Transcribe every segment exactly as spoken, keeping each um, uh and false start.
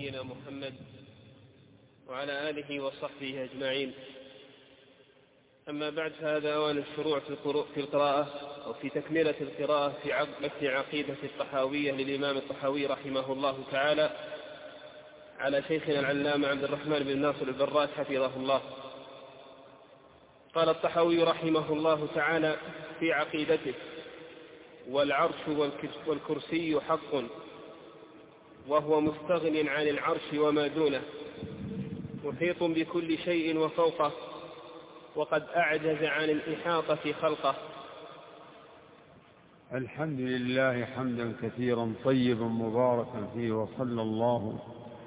نبينا محمد وعلى آله وصحبه أجمعين. أما بعد، فهذا أوان الشروع في القراءة أو في تكملة القراءة في متن عقيدة الطحاوية للإمام الطحاوي رحمه الله تعالى على شيخنا العلامة عبد الرحمن بن ناصر البراس حفظه الله. قال الطحاوي رحمه الله تعالى في عقيدته: والعرش والكرسي حق، وهو مستغن عن العرش وما دونه، محيط بكل شيء وفوقه، وقد أعجز عن الإحاطة خلقه. الحمد لله حمدا كثيرا طيبا مباركا فيه، وصلى الله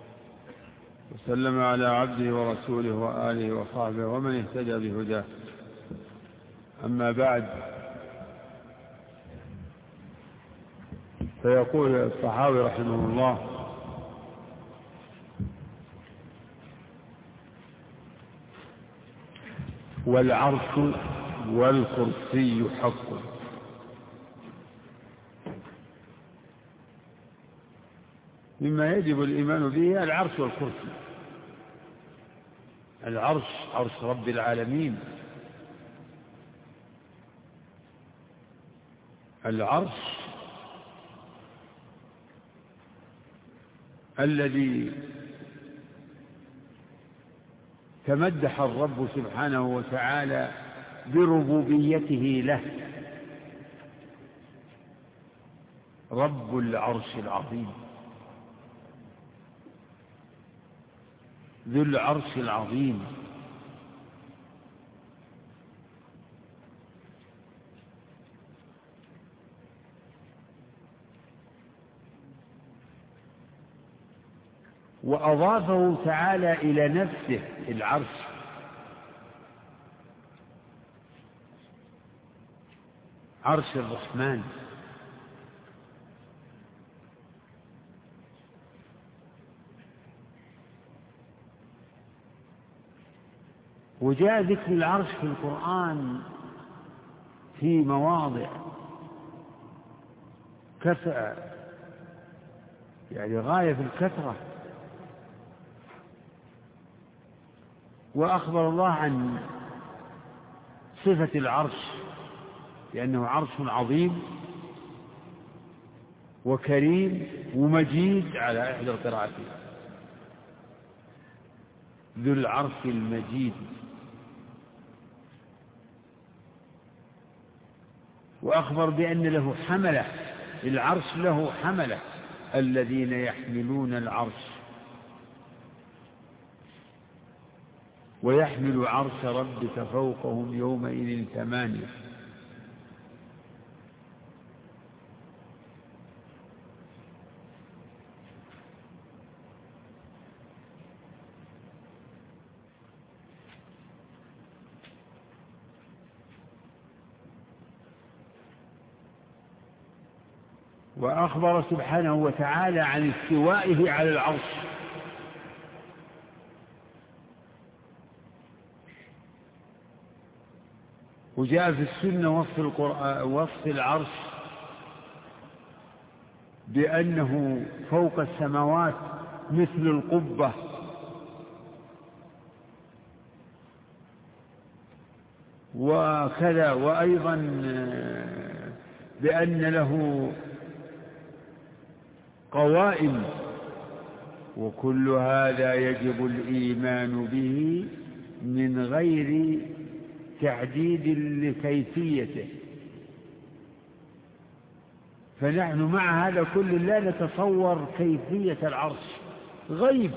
وسلم على عبده ورسوله وآله وصحبه ومن اهتدى بهداه. أما بعد، فيقول الطحاوي رحمه الله: والعرش والكرسي حق. مما يجب الإيمان به العرش والكرسي. العرش عرش رب العالمين، العرش الذي تمدح الرب سبحانه وتعالى بربوبيته له، رب العرش العظيم، ذو العرش العظيم. وأضافه تعالى إلى نفسه العرش، عرش الرحمن. وجاء ذكر العرش في القرآن في مواضع كثرة، يعني غاية في الكثرة. وأخبر الله عن صفة العرش لأنه عرش عظيم وكريم ومجيد على إحدى القراءتين، ذو العرش المجيد. وأخبر بأن له حملة، العرش له حملة، الذين يحملون العرش. ويحمل عرش ربك فوقهم يومئذ ثمانية. وأخبر سبحانه وتعالى عن استوائه على العرش، وجاء في السنة وصف القرآن وصف العرش بأنه فوق السماوات مثل القبة، وكذا. وأيضا بأن له قوائم. وكل هذا يجب الإيمان به من غير تعديد لكيفيته. فنحن مع هذا كل لا نتصور كيفية العرش، غيب.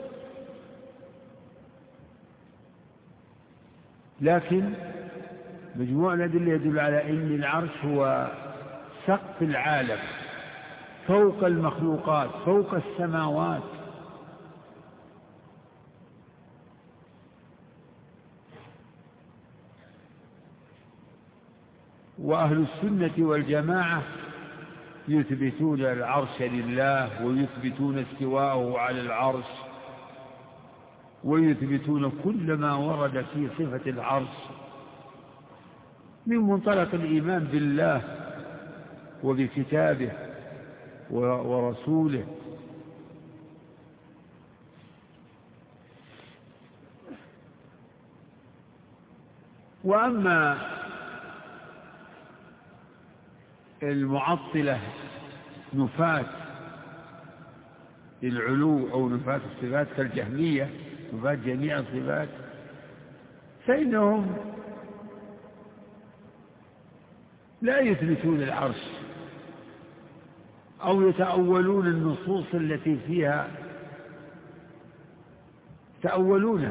لكن مجموع الأدلة يدل على أن العرش هو سقف العالم، فوق المخلوقات، فوق السماوات. وأهل السنة والجماعة يثبتون العرش لله، ويثبتون استواءه على العرش، ويثبتون كل ما ورد في صفة العرش من منطلق الإيمان بالله وبكتابه ورسوله. وأما المعطلة نفاة العلو أو نفاة الصفات كالجهمية نفاة جميع الصفات، فإنهم لا يثبتون العرش أو يتأولون النصوص التي فيها تأولونها،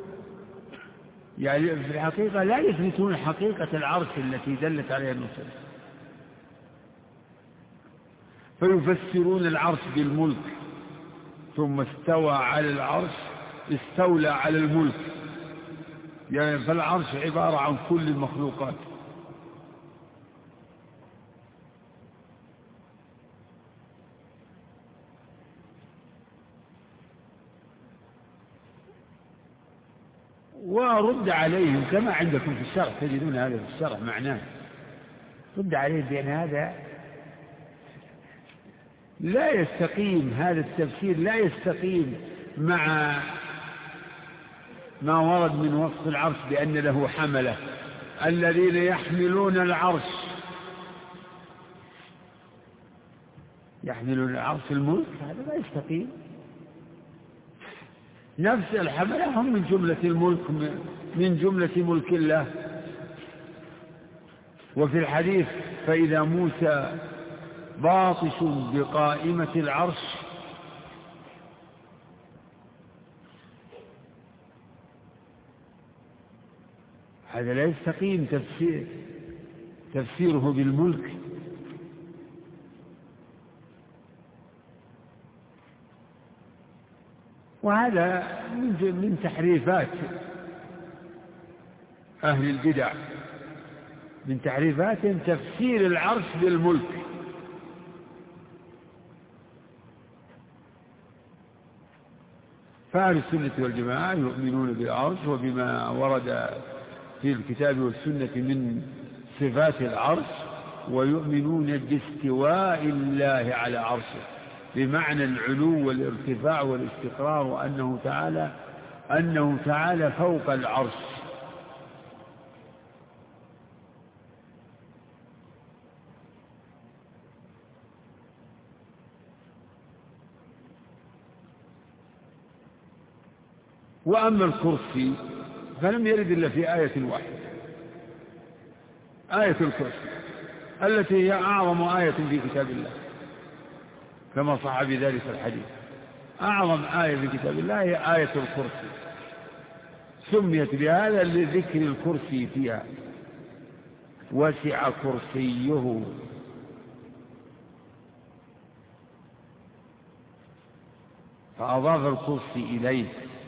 يعني في الحقيقة لا يثبتون حقيقة العرش التي دلت عليها النصوص، فيفسرون العرش بالملك، ثم استوى على العرش استولى على الملك، يعني فالعرش عبارة عن كل المخلوقات. ورد عليهم كما عندكم في الشرح، تجدون هذا في الشرح معناه، رد عليهم بأن هذا لا يستقيم، هذا التفسير لا يستقيم مع ما ورد من وصف العرش بأن له حملة الذين يحملون العرش، يحملون العرش الملك، هذا لا يستقيم. نفس الحملة هم من جملة الملك، من جملة ملك الله. وفي الحديث فإذا موسى باطش بقائمة العرش هذا لا يستقيم تفسير تفسيره بالملك. وهذا من تحريفات أهل البدع، من تحريفاتهم تفسير العرش بالملك. فأهل السنة والجماعة يؤمنون بالعرش وبما ورد في الكتاب والسنة من صفات العرش، ويؤمنون باستواء الله على عرشه بمعنى العلو والارتفاع والاستقرار، وأنه تعالى أنه تعالى فوق العرش. وأما الكرسي فلم يرد إلا في آية واحدة، آية الكرسي التي هي أعظم آية في كتاب الله كما صح بذلك الحديث. أعظم آية في كتاب الله هي آية الكرسي، سميت بهذا لذكر الكرسي فيها، وسع كرسيه، فأضاف الكرسي إليه.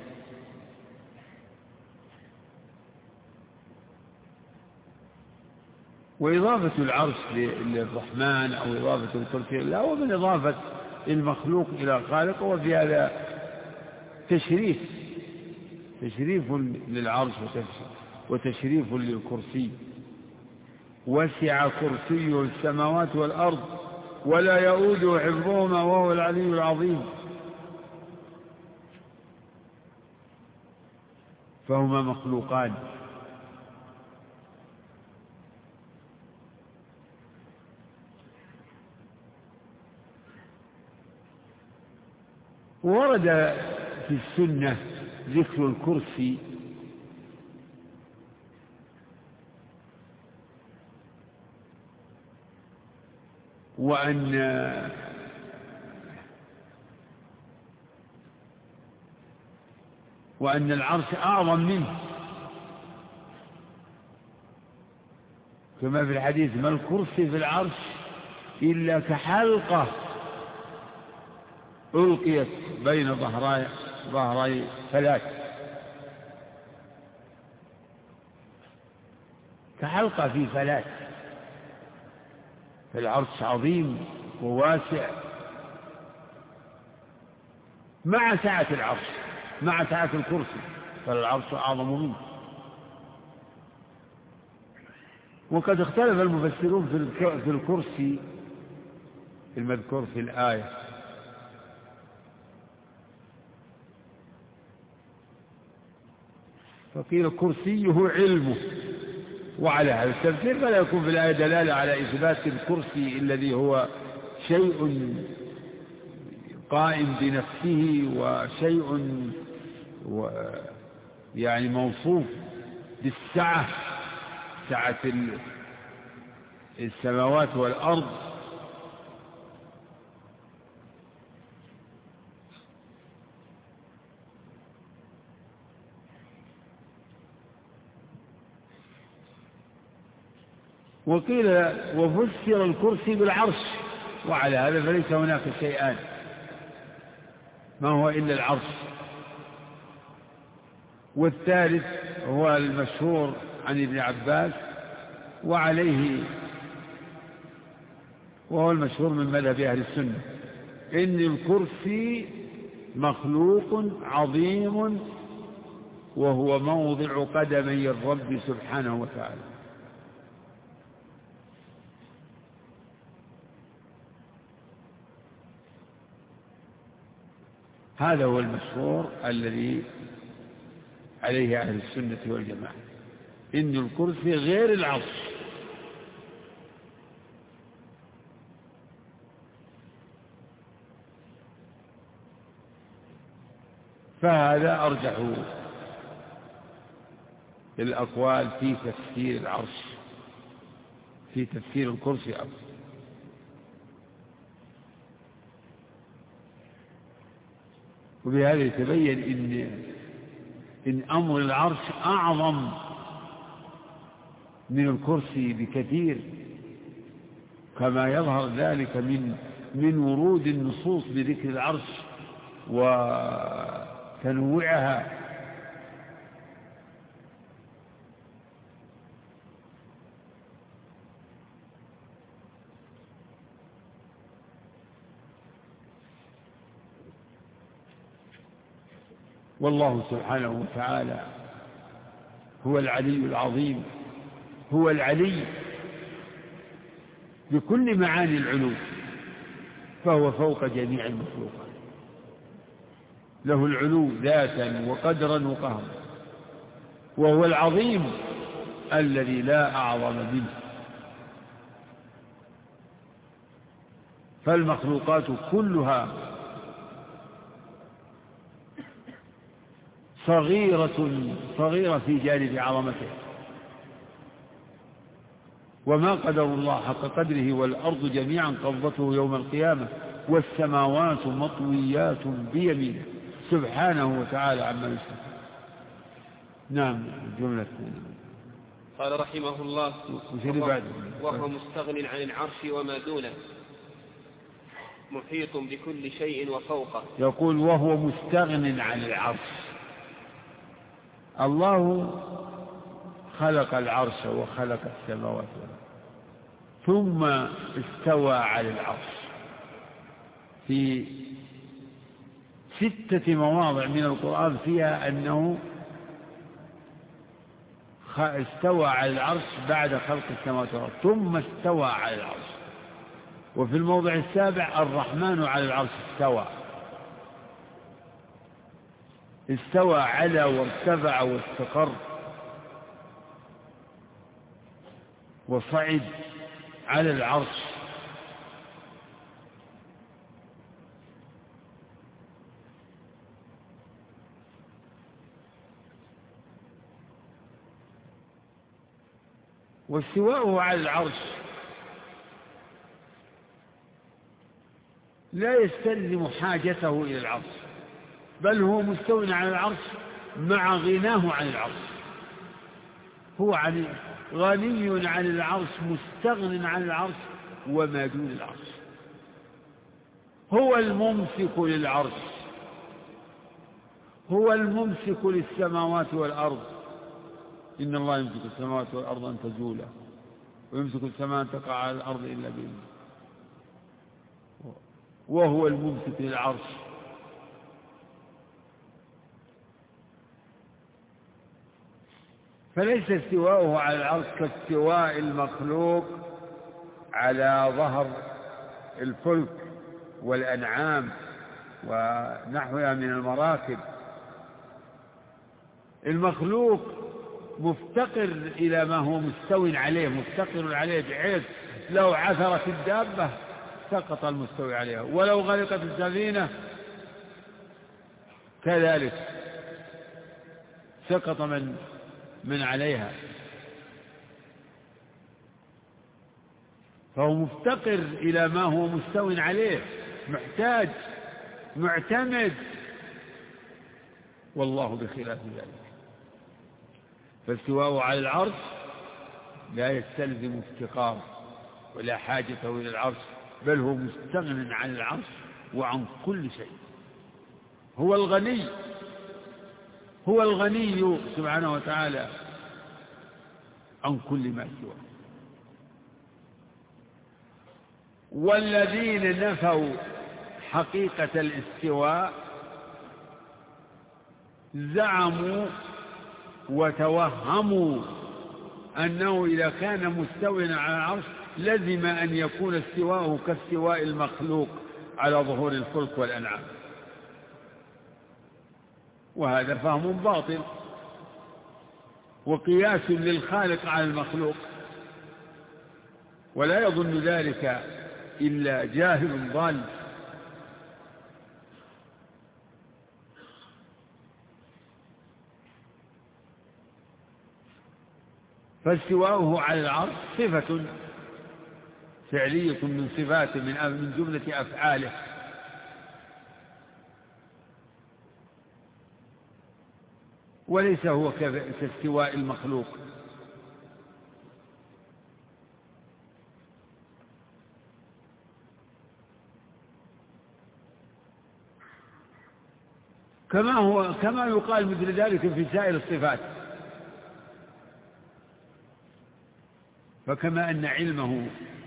وإضافة العرش للرحمن أو إضافة الكرسي لا، هو من إضافة المخلوق إلى خالقه، وفي هذا تشريف تشريف للعرش وتشريف للكرسي. وسع كرسيه السماوات والأرض ولا يؤوده حفظهما وهو العلي العظيم. فهما مخلوقان. ورد في السنة ذكر الكرسي وأن وأن العرش أعظم منه، كما في الحديث ما الكرسي في العرش إلا كحلقة ألقيت بين ظهري ظهري فلات، كحلقة في فلات. فالعرش عظيم وواسع مع سعة العرش، مع سعة الكرسي، فالعرش أعظم منه. وقد اختلف المفسرون في الكرسي المذكور في الآية، فقيل كرسيه علمه وعلى هذا التفسير فلا يكون في الآية دلالة على إثبات الكرسي الذي هو شيء قائم بنفسه وشيء و يعني موصوف بالسعة، سعة السماوات والأرض. وقيل وفسر الكرسي بالعرش، وعلى هذا فليس هناك شيئان، ما هو إلا العرش. والثالث هو المشهور عن ابن عباس وعليه، وهو المشهور من مذهب أهل السنة، إن الكرسي مخلوق عظيم وهو موضع قدمي الرب سبحانه وتعالى. هذا هو المشهور الذي عليه أهل السنة والجماعة، إن الكرسي غير العرش. فهذا أرجح الأقوال في تفسير العرش، في تفسير الكرسي أفضل. وبهذا يتبين إن إن أمر العرش أعظم من الكرسي بكثير، كما يظهر ذلك من من ورود النصوص بذكر العرش وتنوعها. والله سبحانه وتعالى هو العلي العظيم، هو العلي بكل معاني العلو، فهو فوق جميع المخلوقات، له العلو ذاتا وقدرا وقهرا، وهو العظيم الذي لا أعظم منه. فالمخلوقات كلها صغيرة صغيرة في جانب عظمته، وما قدر الله حق قدره، والأرض جميعا قبضته يوم القيامة والسماوات مطويات بيمينه سبحانه وتعالى عما يشركون. نعم. جملة قال رحمه الله وهو, وهو مستغن عن العرش وما دونه، محيط بكل شيء وفوقه. يقول وهو مستغن عن العرش. الله خلق العرش وخلق السماوات ثم استوى على العرش في ستة مواضع من القرآن فيها أنه استوى على العرش بعد خلق السماوات والأرض ثم استوى على العرش. وفي الموضع السابع الرحمن على العرش استوى، استوى على وارتفع واستقر وصعد على العرش. واستواءه على العرش لا يستلزم حاجته إلى العرش، بل هو مستو على العرش مع غناه عن العرش. هو غني عن العرش مستغن عن العرش وما دون العرش. هو الممسك للعرش، هو الممسك للسماوات والأرض. إن الله يمسك السماوات والأرض أن تزولا ويمسك السماء أن تقع على الأرض إلا بإذنه، وهو الممسك للعرش. فليس استواؤه على العرش كاستواء المخلوق على ظهر الفلك والأنعام ونحوها من المراكب. المخلوق مفتقر إلى ما هو مستو عليه، مفتقر عليه، بحيث لو عثرت الدابة سقط المستوي عليها، ولو غرقت السفينة كذلك سقط من من عليها. فهو مفتقر إلى ما هو مستو عليه، محتاج، معتمد، والله بخلاف ذلك. فاستواءه على العرش لا يستلزم افتقاره ولا حاجته إلى العرش، بل هو مستغن عن العرش وعن كل شيء. هو الغني، هو الغني سبحانه وتعالى عن كل ما سواه. والذين نفوا حقيقة الاستواء زعموا وتوهموا أنه إذا كان مستويا على العرش لزم أن يكون استواءه كاستواء المخلوق على ظهور الفلك والأنعام، وهذا فهم باطل وقياس للخالق على المخلوق، ولا يظن ذلك إلا جاهل ضال. فاستواؤه على العرش صفة فعلية من صفات من جملة أفعاله، وليس هو كاستواء المخلوق. كما هو كما يقال مثل ذلك في سائر الصفات. فكما أن علمه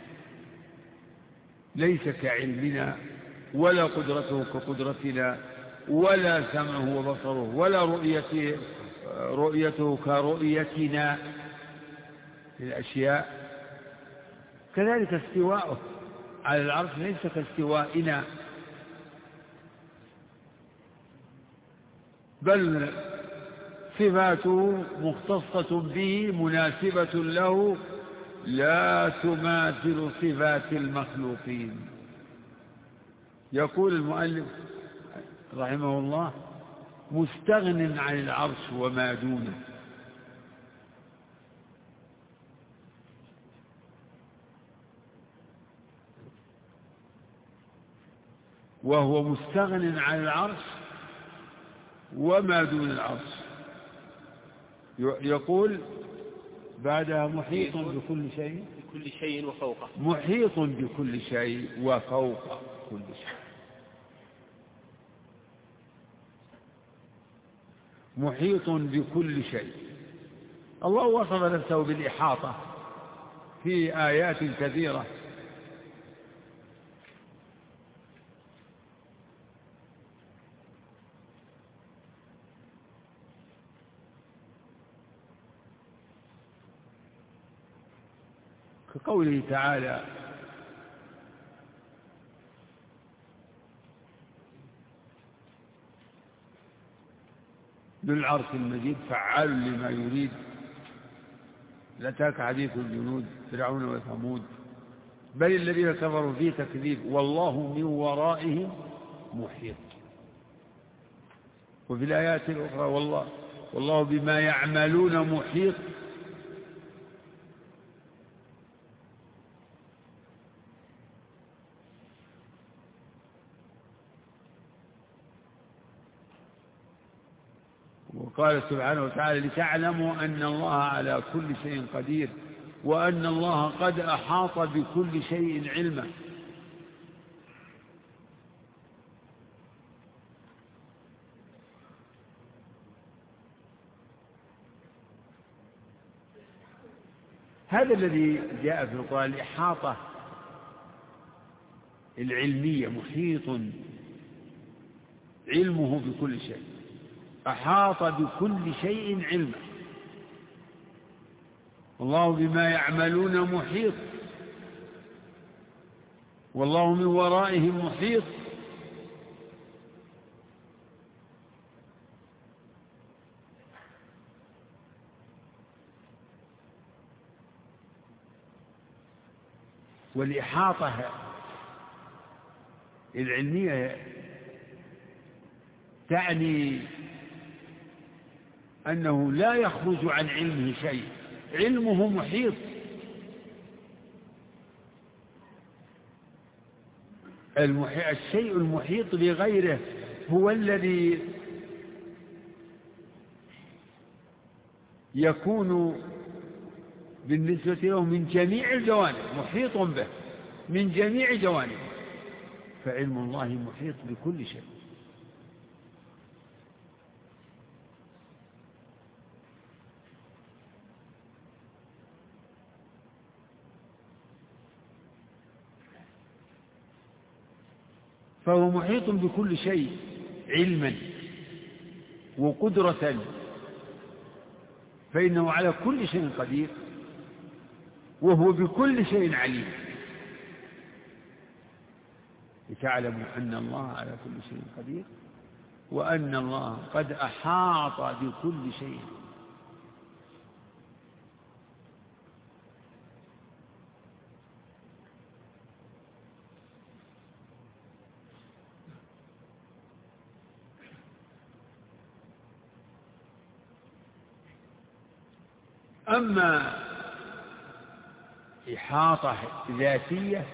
ليس كعلمنا، ولا قدرته كقدرتنا، ولا سمعه وبصره، ولا رؤيته رؤيته كرؤيتنا للأشياء، كذلك استواءه على العرش ليس كاستوائنا، بل صفاته مختصة به مناسبة له لا تماثل صفات المخلوقين. يقول المؤلف رحمه الله: مستغن عن العرش وما دونه. وهو مستغن عن العرش وما دون العرش. يقول بعدها: محيط بكل شيء بكل شيء وفوقه. محيط بكل شيء وفوق كل شيء. محيط بكل شيء. الله وصف نفسه بالإحاطة في آيات كثيرة، كقوله تعالى: ذو العرش المجيد فعال لما يريد. لأتاك حديث الجنود فرعون وثمود بل الذين كفروا في تكذيب والله من ورائهم محيط. وفي الآيات الأخرى: والله والله بما يعملون محيط. وقال سبحانه وتعالى: لتعلموا أن الله على كل شيء قدير وأن الله قد أحاط بكل شيء علما. هذا الذي جاء في القرآن، الإحاطة العلمية، محيط علمه بكل شيء، أحاط بكل شيء علما. والله بما يعملون محيط والله من ورائهم محيط. والإحاطة العلمية تعني أنه لا يخرج عن علمه شيء، علمه محيط. الشيء المحيط بغيره هو الذي يكون بالنسبة له من جميع الجوانب، محيط به من جميع جوانبه، فعلم الله محيط بكل شيء. فهو محيط بكل شيء علما وقدرة، فإنه على كل شيء قدير وهو بكل شيء عليم، لتعلموا أن الله على كل شيء قدير وأن الله قد أحاط بكل شيء. أما إحاطة ذاتية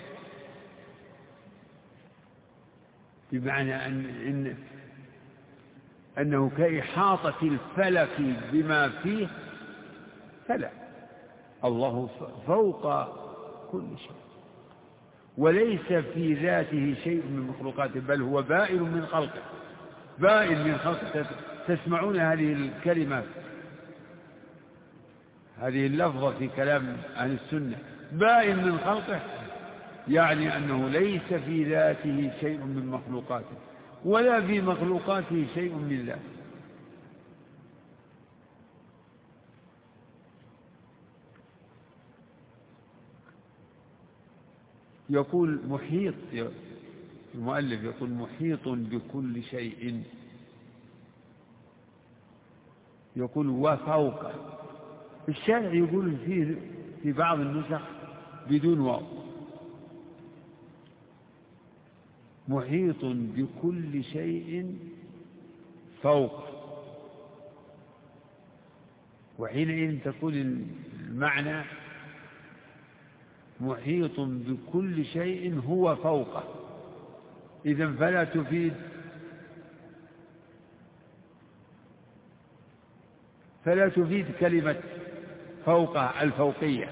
بمعنى أن إن أنه كإحاطة الفلك بما فيه، فلا، الله فوق كل شيء وليس في ذاته شيء من مخلوقاته، بل هو بائن من خلقه، بائن من خلقه. تسمعون هذه الكلمات، هذه اللفظة في كلام أهل السنة، بائن من خلقه، يعني أنه ليس في ذاته شيء من مخلوقاته ولا في مخلوقاته شيء من ذاته. يقول محيط، المؤلف يقول محيط بكل شيء، يقول وفوقه. الشارع يقول فيه في بعض النسخ بدون واو، محيط بكل شيء فوق، وحينئذ تقول المعنى محيط بكل شيء هو فوقه، إذن فلا تفيد فلا تفيد كلمة فوقه الفوقية،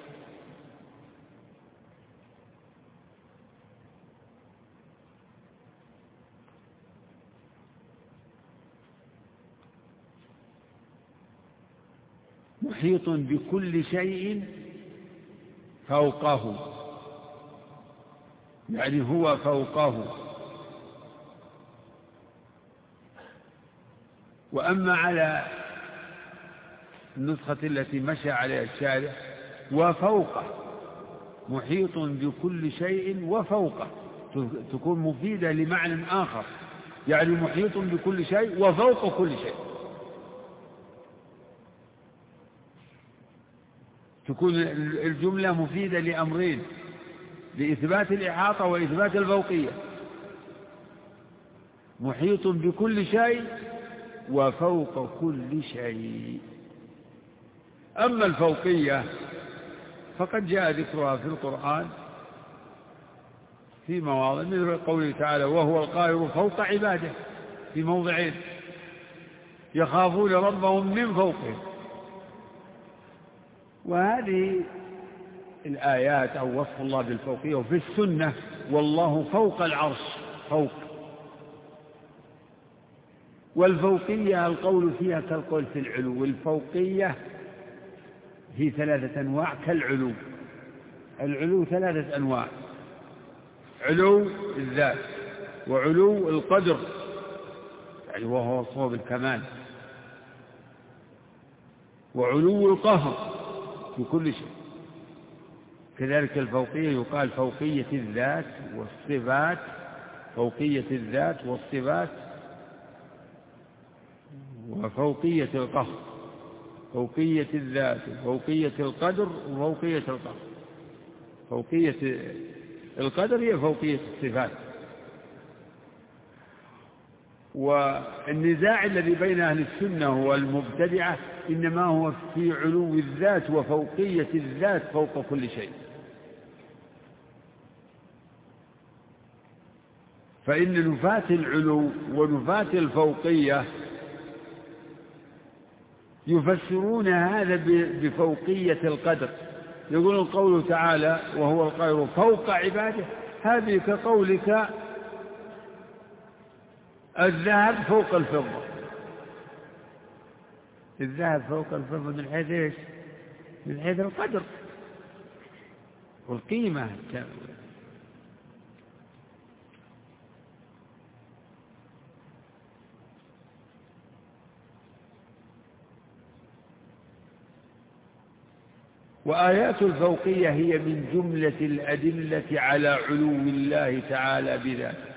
محيط بكل شيء فوقه، يعني هو فوقه. وأما على النسخة التي مشى عليها الشارع وفوقه، محيط بكل شيء وفوقه، تكون مفيدة لمعنى آخر، يعني محيط بكل شيء وفوق كل شيء، تكون الجملة مفيدة لأمرين، لإثبات الإحاطة وإثبات الفوقية، محيط بكل شيء وفوق كل شيء. أما الفوقية فقد جاء ذكرها في القرآن في مواضع، مثل قوله تعالى وهو القاهر فوق عباده، في موضعين، يخافون ربهم من فوقهم. وهذه الآيات أو وصف الله بالفوقية، وفي السنة والله فوق العرش، فوق. والفوقية القول فيها كالقول في العلو، والفوقية هي ثلاثة أنواع كالعلو. العلو ثلاثة أنواع: علو الذات، وعلو القدر يعني وهو صوب الكمال، وعلو القهر في كل شيء. كذلك الفوقية يقال فوقية الذات والصفات، فوقية الذات والصفات، وفوقية القهر، فوقية الذات وفوقية القدر وفوقية القهر. فوقية القدر هي فوقية الصفات. والنزاع الذي بين أهل السنة والمبتدعة إنما هو في علو الذات وفوقية الذات فوق كل شيء. فإن نفاة العلو ونفاة الفوقية يفسرون هذا بفوقية القدر. يقول قوله تعالى وهو القاهر فوق عباده، هذه كقولك الذهب فوق الفضة. الذهب فوق الفضة من حيث ايش؟ من حيث القدر والقيمة. وآيات الفوقية هي من جملة الأدلة على علو الله تعالى بذاته.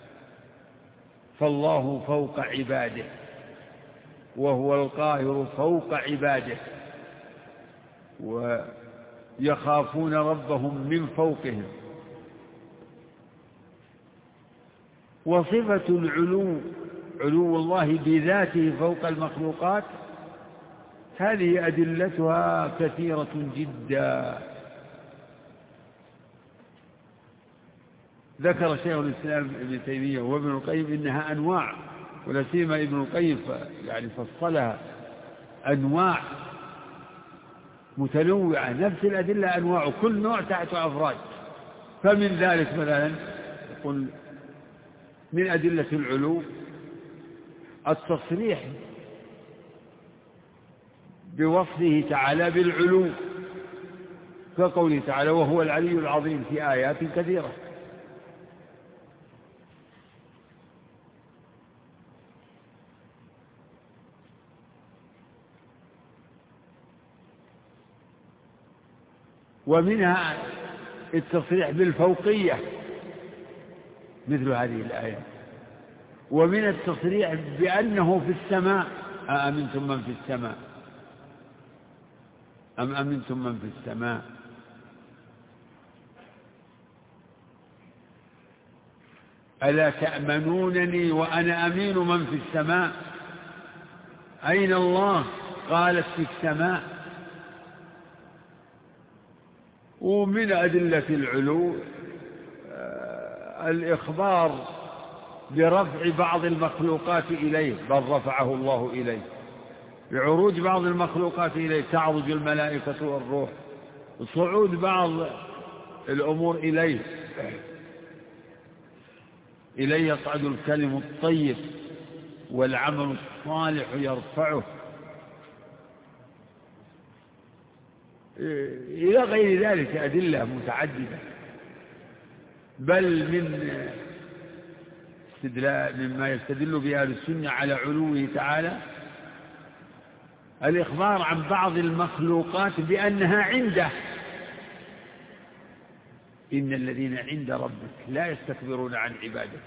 فالله فوق عباده وهو القاهر فوق عباده، ويخافون ربهم من فوقهم. وصفة العلو علو الله بذاته فوق المخلوقات هذه أدلتها كثيرة جدا. ذكر شيخ الإسلام ابن تيمية وابن القيم إنها أنواع، ولا سيما ابن القيم يعني فصلها أنواع متنوعة، نفس الأدلة أنواع، كل نوع تحت أفراد. فمن ذلك مثلا يقول من أدلة العلو التصريح بوصفه تعالى بالعلو، كقوله تعالى وهو العلي العظيم في آيات كثيرة. ومنها التصريح بالفوقية مثل هذه الآيات، ومن التصريح بأنه في السماء أأمنتم من في السماء أم أمنتم من في السماء. ألا تأمنونني وأنا أمين من في السماء. أين الله؟ قالت في السماء. ومن أدلة العلو الإخبار برفع بعض المخلوقات إليه، بل رفعه الله إليه، بعروج بعض المخلوقات إليه، تعرج الملائكة والروح، صعود بعض الأمور إليه، إليه يصعد الكلم الطيب والعمل الصالح يرفعه، إلى غير ذلك أدلة متعددة. بل من استدلال مما يستدل بها أهل السنة على علوه تعالى الإخبار عن بعض المخلوقات بأنها عنده. إن الذين عند ربك لا يستكبرون عن عبادته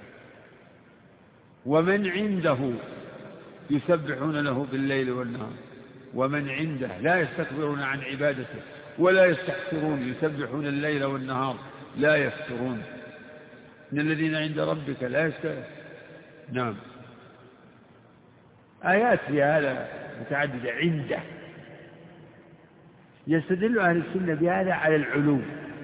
ومن عنده يسبحون له بالليل والنهار، ومن عنده لا يستكبرون عن عبادته ولا يستحسرون، يسبحون الليل والنهار لا يفترون. إن الذين عند ربك لا يستكبرون. نعم، آيات في هذا متعددة عنده. يستدل أهل السنة بهذا على العلو،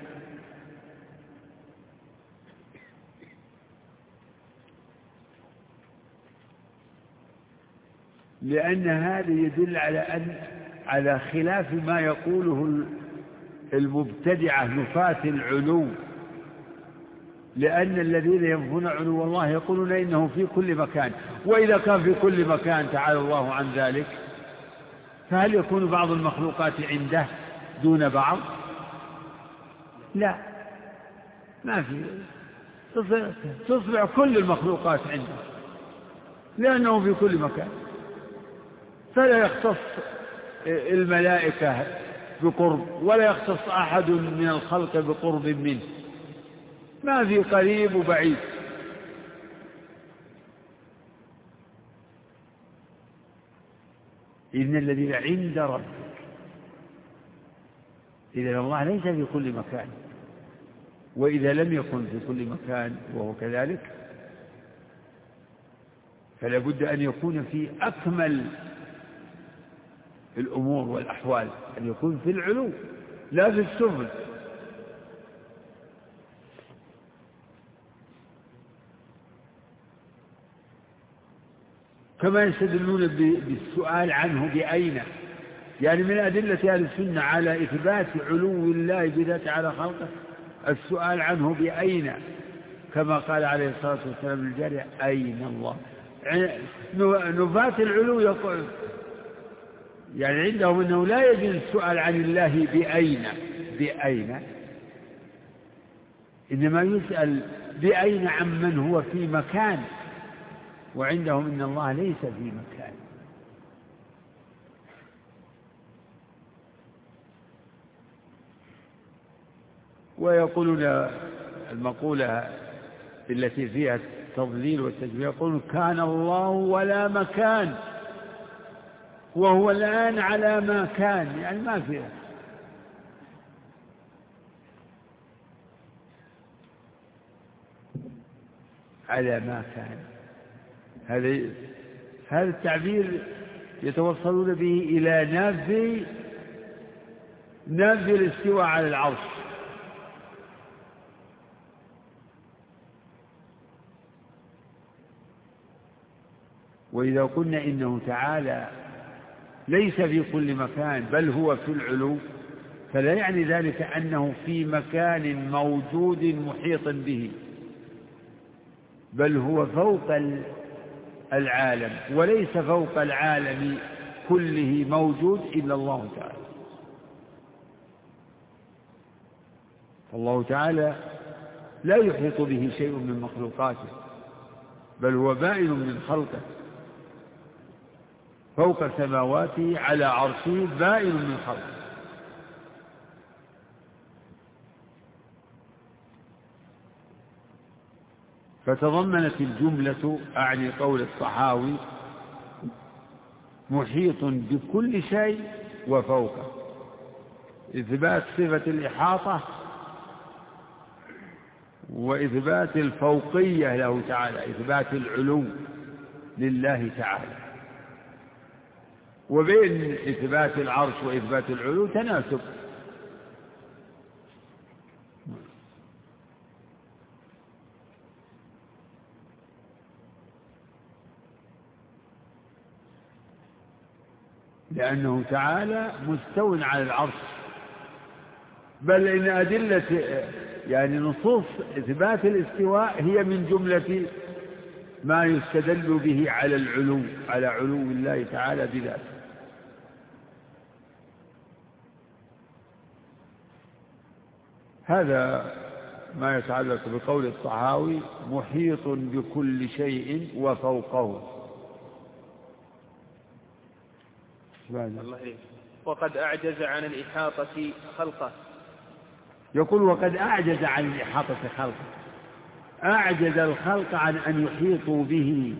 لأن هذا يدل على أن على خلاف ما يقوله المبتدعة نفاة العلو، لأن الذين ينفون علو الله يقولون إنه في كل مكان. وإذا كان في كل مكان تعالى الله عن ذلك، فهل يكون بعض المخلوقات عنده دون بعض؟ لا، ما في، تصبح كل المخلوقات عنده لأنه في كل مكان. فلا يختص الملائكة بقرب ولا يختص أحد من الخلق بقرب منه، ما في قريب وبعيد. إن الذين عند ربك، إذن الله ليس في كل مكان، وإذا لم يكن في كل مكان وهو كذلك فلا بد أن يكون في أكمل الأمور والأحوال، أن يكون في العلو لا في السفل. كما يستدلون بالسؤال عنه بأين، يعني من أدلة أهل السنة على إثبات علو الله بذاته على خلقه السؤال عنه بأين، كما قال عليه الصلاة والسلام للجارية أين الله. نفاة العلو يقول يعني عندهم أنه لا يجوز السؤال عن الله بأين بأين إنما يسأل بأين عمن هو في مكان، وعندهم إن الله ليس في مكان. ويقولون المقولة التي فيها التضليل والتجميل، يقولون كان الله ولا مكان وهو الآن على ما كان، يعني ما فيها. على ما كان، هذا هذا التعبير يتوصلون به إلى نفي نفي الاستواء على العرش. وإذا قلنا إنه تعالى ليس في كل مكان بل هو في العلو، فلا يعني ذلك أنه في مكان موجود محيط به، بل هو فوق العالم، وليس فوق العالم كله موجود إلا الله تعالى. فالله تعالى لا يحيط به شيء من مخلوقاته، بل هو بائن من خلقه فوق سماواته على عرشه بائن من خلقه. فتضمنت الجملة أعني قول الطحاوي محيط بكل شيء وفوقه، إثبات صفة الإحاطة وإثبات الفوقية له تعالى، إثبات العلو لله تعالى. وبين إثبات العرش وإثبات العلو تناسب، لأنه تعالى مستو على العرش، بل إن أدلة يعني نصوص إثبات الاستواء هي من جملة ما يستدل به على العلو، على علو الله تعالى بذاته. هذا ما يتعلق بقول الطحاوي محيط بكل شيء وفوقه. وقد أعجز عن الإحاطة خلقه. يقول وقد أعجز عن الإحاطة خلقه، أعجز الخلق عن أن يحيطوا به،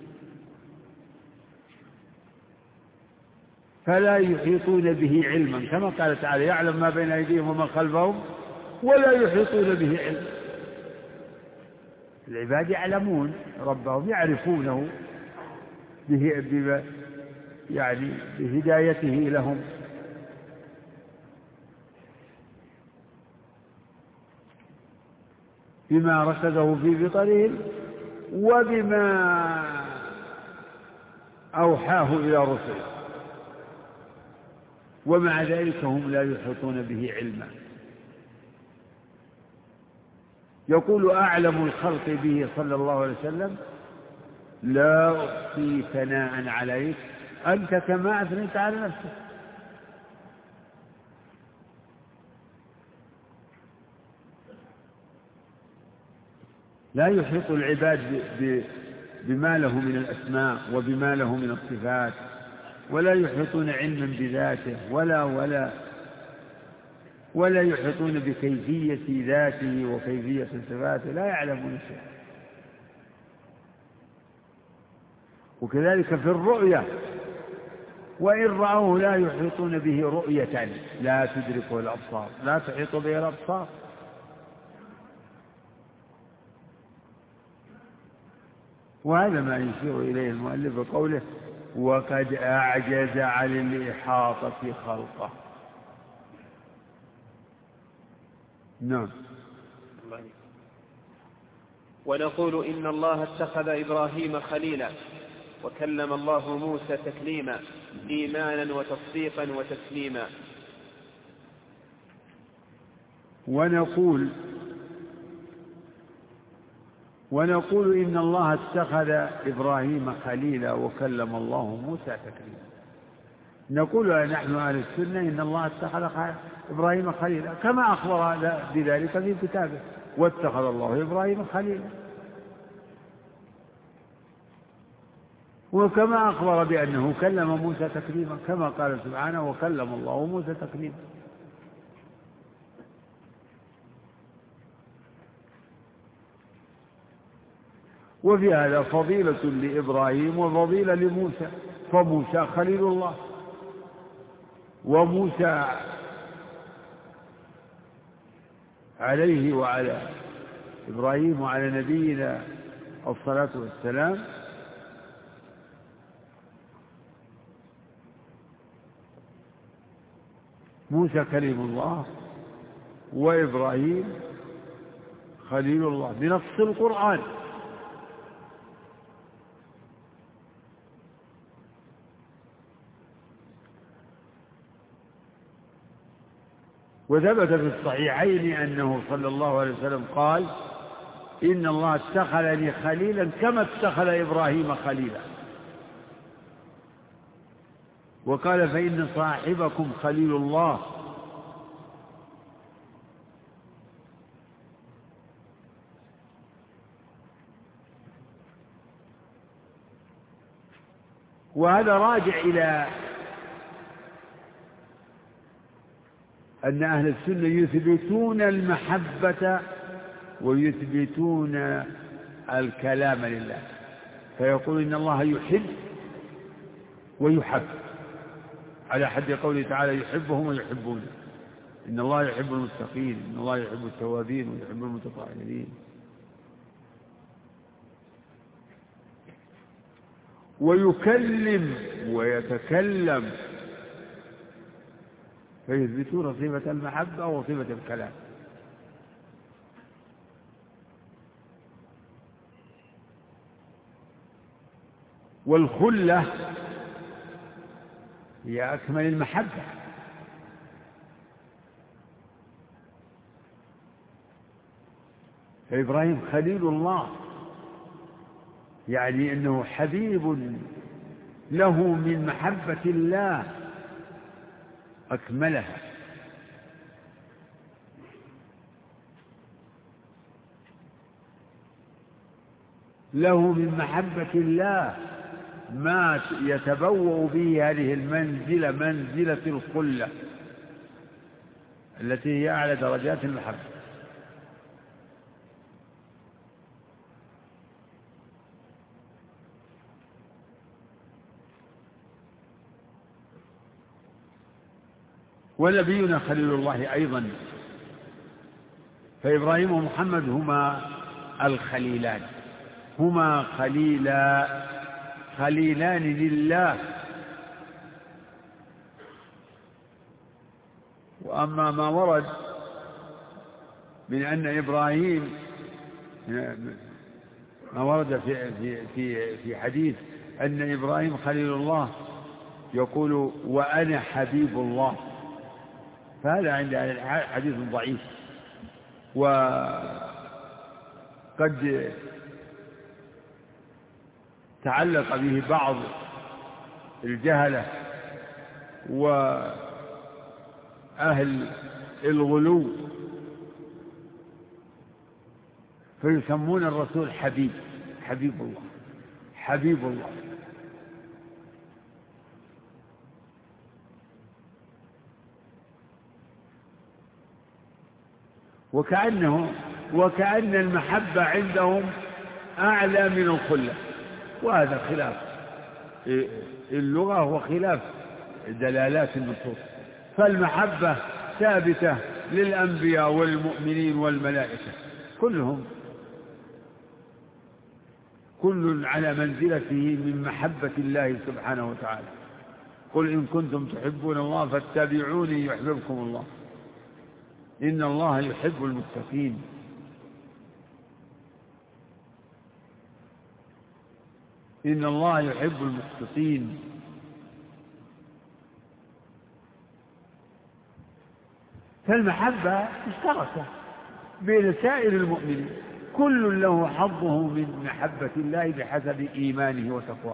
فلا يحيطون به علما، كما قال تعالى يعلم ما بين أيديهم وما خلفهم ولا يحيطون به علما. العباد يعلمون ربهم، يعرفونه به يعني بهدايته لهم، بما ركزه في بطنهم وبما أوحاه إلى رسله، ومع ذلك هم لا يحيطون به علما. يقول أعلم الخلق به صلى الله عليه وسلم لا أحصي ثناء عليك أنت كما أثنيت على نفسك. لا يحيط العباد بما له من الأسماء وبما له من الصفات، ولا يحيطون علما بذاته ولا ولا ولا يحيطون بكيفية ذاته وكيفية صفاته، لا يعلمون شيء. وكذلك في الرؤية، وإن رأوه لا يحيطون به رؤية لا تدركه الأبصار، لا تحيط به الأبصار. وهذا ما يشير إليه المؤلف بقوله وقد أعجز عن الإحاطة خلقه. نعم. ونقول إن الله اتخذ إبراهيم خليلا وكلم الله موسى تكليما إيمانا وتصديقا وتسليما. ونقول ونقول إن الله اتخذ إبراهيم خليلا وكلم الله موسى تكليما. نقول نحن أهل السنة إن الله اتخذ إبراهيم خليلا كما أخبر بذلك في كتابه واتخذ الله إبراهيم خليلا، وكما أخبر بأنه كلم موسى تكليما كما قال سبحانه وكلم الله موسى تكليما. وفي هذا فضيلة لإبراهيم وفضيلة لموسى، فموسى خليل الله، وموسى عليه وعلى إبراهيم وعلى نبينا الصلاة والسلام موسى كليم الله وإبراهيم خليل الله بنص القرآن. وثبت في الصحيحين أنه صلى الله عليه وسلم قال إن الله اتخذني خليلا كما اتخذ إبراهيم خليلا، وقال فإن صاحبكم خليل الله. وهذا راجع إلى أن أهل السنة يثبتون المحبة ويثبتون الكلام لله، فيقول إن الله يحب ويحب على حد قوله تعالى يحبهم ويحبونه، إن الله يحب المتقين، إن الله يحب التوابين ويحب المتطهرين. ويكلم ويتكلم، فيثبتون صفة المحبة وصفة الكلام. والخلة هي أكمل المحبة، فإبراهيم خليل الله يعني أنه حبيب له من محبة الله أكملها. له من محبة الله ما يتبوأ به هذه المنزلة، منزلة الخلة التي هي أعلى درجات المحبة. ونبينا خليل الله أيضا، فإبراهيم ومحمد هما الخليلان، هما خليلا خليلان لله. وأما ما ورد من أن إبراهيم ما ورد في في في في حديث أن إبراهيم خليل الله يقول وأنا حبيب الله، فهذا عند حديث ضعيف، وقد تعلق به بعض الجهلة وأهل الغلو، فيسمون الرسول حبيب، حبيب الله، حبيب الله. وكأنه وكأن المحبة عندهم أعلى من الخلة، وهذا خلاف اللغة وخلاف دلالات النصوص. فالمحبة ثابتة للأنبياء والمؤمنين والملائكة كلهم، كل على منزلته من محبة الله سبحانه وتعالى. قل إن كنتم تحبون الله فاتبعوني يحببكم الله، إن الله يحب المتقين. إن الله يحب المتقين. فالمحبة مشتركة بين سائر المؤمنين، كل له حظه من محبة الله بحسب إيمانه وتقواه.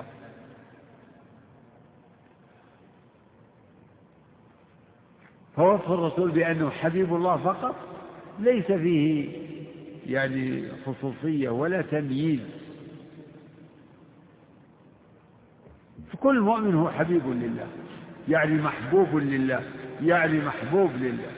فوصف الرسول بأنه حبيب الله فقط ليس فيه يعني خصوصية ولا تمييز، فكل مؤمن هو حبيب لله، يعني محبوب لله، يعني محبوب لله.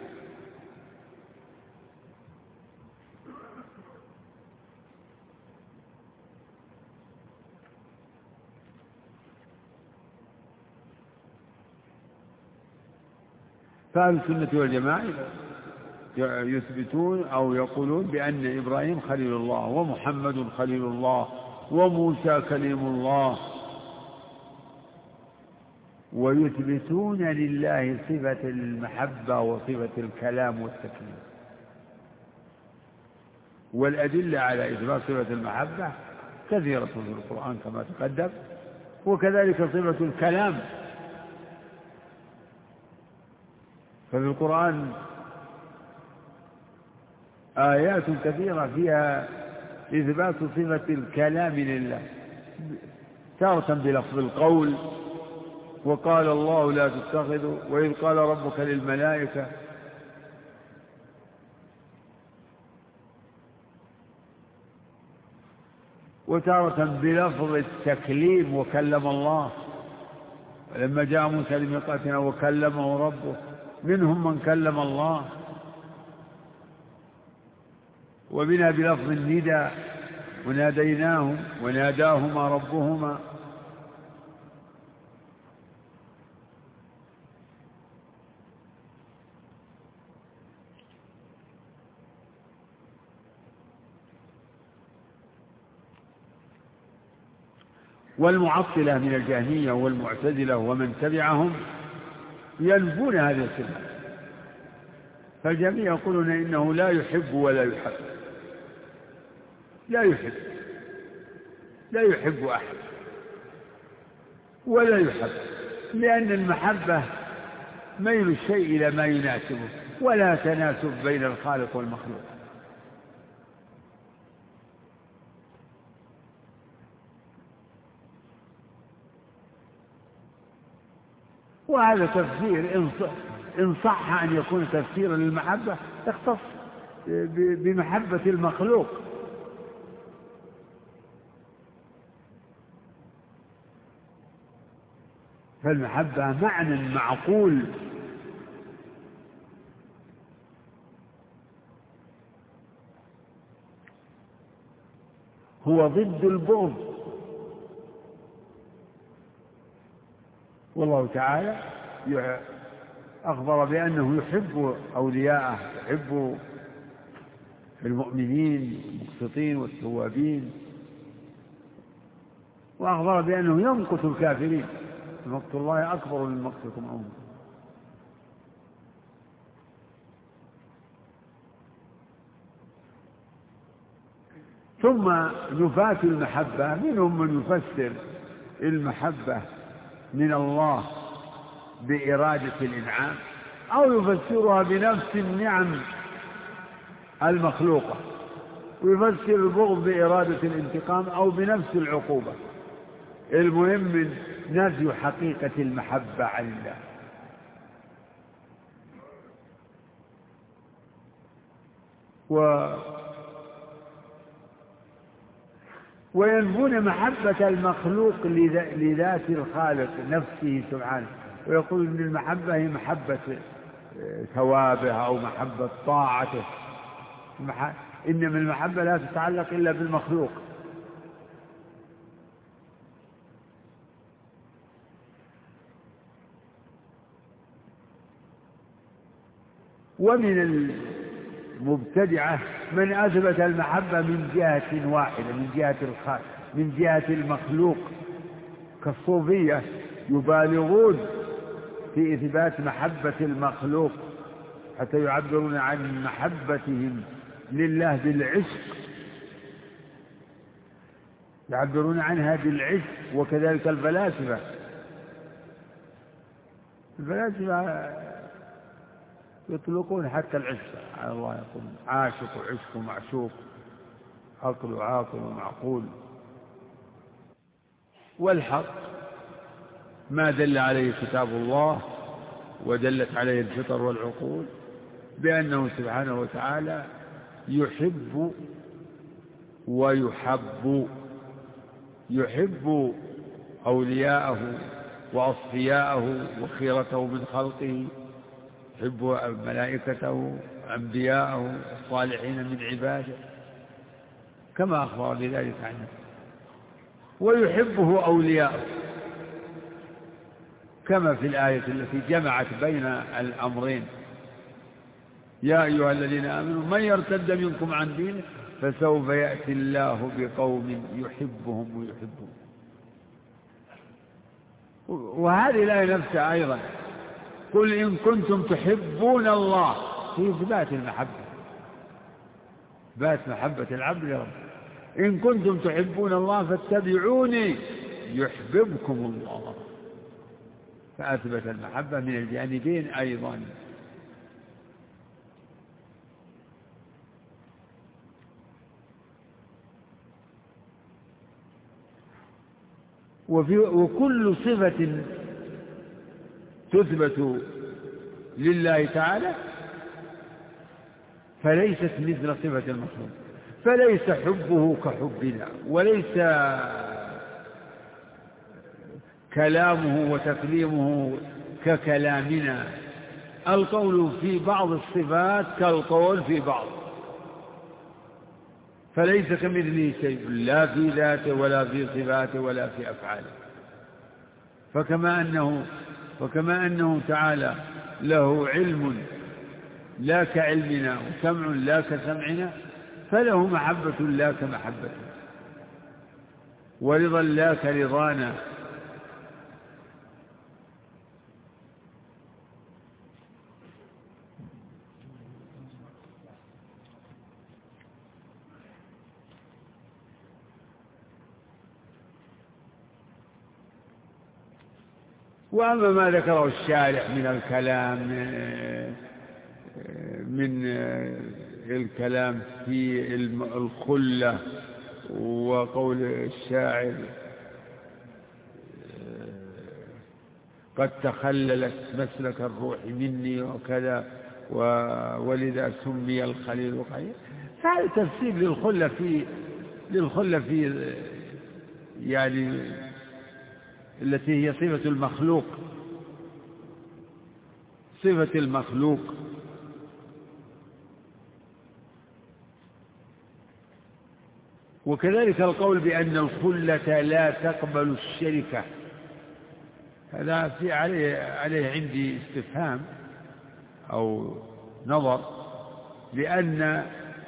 فأهل السنة والجماعة يثبتون أو يقولون بأن إبراهيم خليل الله، ومحمد خليل الله، وموسى كليم الله، ويثبتون لله صفة المحبة وصفة الكلام والتكليم. والأدلة على إثبات صفة المحبة كثيرة في القرآن كما تقدم، وكذلك صفة الكلام. ففي القرآن آيات كثيرة فيها إثبات صفة الكلام لله، تارة بلفظ القول، وقال الله لا تتخذوا، وإذ قال ربك للملائكة، وتارة بلفظ التكليم وكلم الله، ولما جاء موسى لميقاتنا وكلمه ربه، منهم من كلم الله. ومنها بلفظ الندى، وناديناهم وناداهما ربهما. والمعطلة من الجهمية والمعتزلة ومن تبعهم ينفون هذه الصفة. فالجميع يقولون إنه لا يحب ولا يحب، لا يحب لا يحب أحد ولا يحب، لأن المحبة ميل الشيء إلى ما يناسبه، ولا تناسب بين الخالق والمخلوق. وهذا تفسير إن صح أن يكون تفسيرا للمحبة يختص بمحبة المخلوق، فالمحبة معنى معقول. هو ضد البغض. والله تعالى أخبر بأنه يحب أولياءه، يحب المؤمنين المقسطين والتوابين، وأخبر بأنه يمقت الكافرين، مقت الله أكبر من مقتكم أنفسكم. ثم نفاة المحبة منهم من يفسر المحبة من الله بإرادة الإنعام، أو يفسرها بنفس النعم المخلوقة، ويفسر البغض بإرادة الانتقام أو بنفس العقوبة. المهم من نفي حقيقة المحبة عن الله. و وينفون محبة المخلوق لذات الخالق نفسه سبحانه، ويقول إن المحبة هي محبة ثوابه أو محبة طاعته، إنما المحبة لا تتعلق إلا بالمخلوق. ومن المبتدعة من أثبت المحبة من جهة واحدة، من جهة الخالق، من جهة المخلوق كالصوفية يبالغون في إثبات محبة المخلوق حتى يعبرون عن محبتهم لله بالعشق، يعبرون عنها بالعشق. وكذلك الفلاسفة الفلاسفة يطلقون حتى العشق على الله، يقول عاشق وعشق ومعشوق، عقل وعاقل ومعقول. والحق ما دل عليه كتاب الله ودلت عليه الفطر والعقول، بأنه سبحانه وتعالى يحب ويحب، يحب أولياءه وأصفياءه وخيرته من خلقه، يحب ملائكته أنبياءه الصالحين من عباده كما أخبر بذلك عنه، ويحبه أولياءه كما في الآية التي جمعت بين الأمرين: يا أيها الذين آمنوا من يرتد منكم عن دينه فسوف يأتي الله بقوم يحبهم ويحبون. وهذه الآية نفسها أيضا: قل إن كنتم تحبون الله، في إثبات المحبة، إثبات محبة العبد لربه. إن كنتم تحبون الله فاتبعوني يحببكم الله، فأثبت المحبة من الجانبين أيضا. وفي وكل صفة تثبت لله تعالى فليست مثل صفة المخلوق، فليس حبه كحبنا، وليس كلامه وتكليمه ككلامنا. القول في بعض الصفات كالقول في بعض، فليس كمثله شيء لا في ذاته ولا في صفاته ولا في أفعاله. فكما أنه وكما أنه تعالى له علم لا كعلمنا وسمع لا كسمعنا، فله محبة لا كمحبتنا، ورضا لا كرضانا. وأما ما ذكره الشارع من الكلام من الكلام في الخلة، وقول الشاعر قد تخللت مسلك الروح مني وكذا ولذا سمي الخليل خليل، فهذا تفسير للخلة في للخلة في يعني التي هي صفة المخلوق، صفة المخلوق. وكذلك القول بأن الخلة لا تقبل الشركة، هذا في عليه عليه عندي استفهام أو نظر، لأن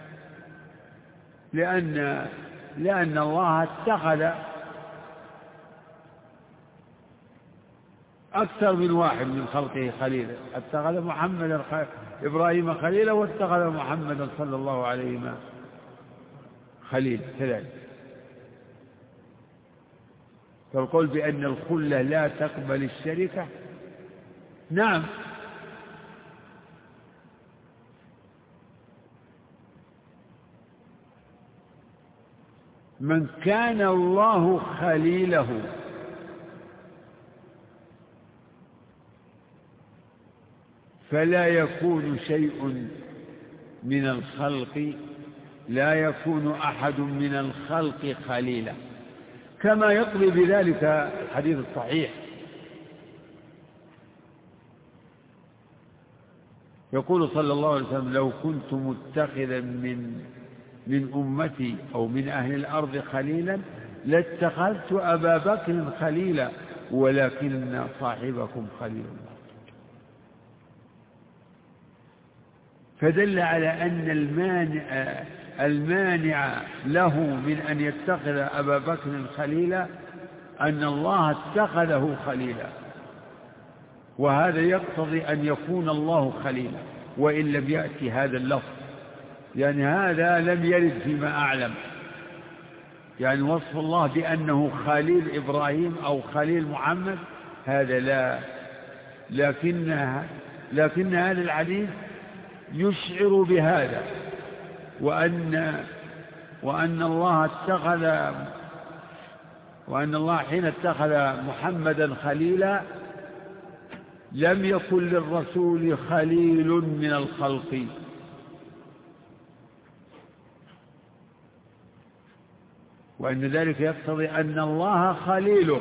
لأن لأن الله اتخذ أكثر من واحد من خلقه خليلا، اتخذ محمدا إبراهيم خليلا واتخذ محمدا صلى الله عليه وسلم خليل كذلك. فالقول بأن الخلة لا تقبل الشركة، نعم، من كان الله خليله فلا يكون شيء من الخلق لا يكون أحد من الخلق خليلا، كما يقضي بذلك الحديث الصحيح. يقول صلى الله عليه وسلم: لو كنت متخذا من من أمتي أو من أهل الأرض خليلا لاتخذت أبا بكر خليلا ولكن صاحبكم خليل الله. فدل على أن المانع المانع له من أن يتخذ أبا بكر خليلا أن الله اتخذه خليلا، وهذا يقتضي أن يكون الله خليلا وإن لم يأتي هذا اللفظ، يعني هذا لم يرد فيما أعلم، يعني وصف الله بأنه خليل إبراهيم أو خليل محمد هذا لا، لكن لكن هذا الحديث يشعر بهذا، وأن وأن الله اتخذ وأن الله حين اتخذ محمدا خليلا لم يكن للرسول خليل من الخلق، وأن ذلك يقتضي أن الله خليله.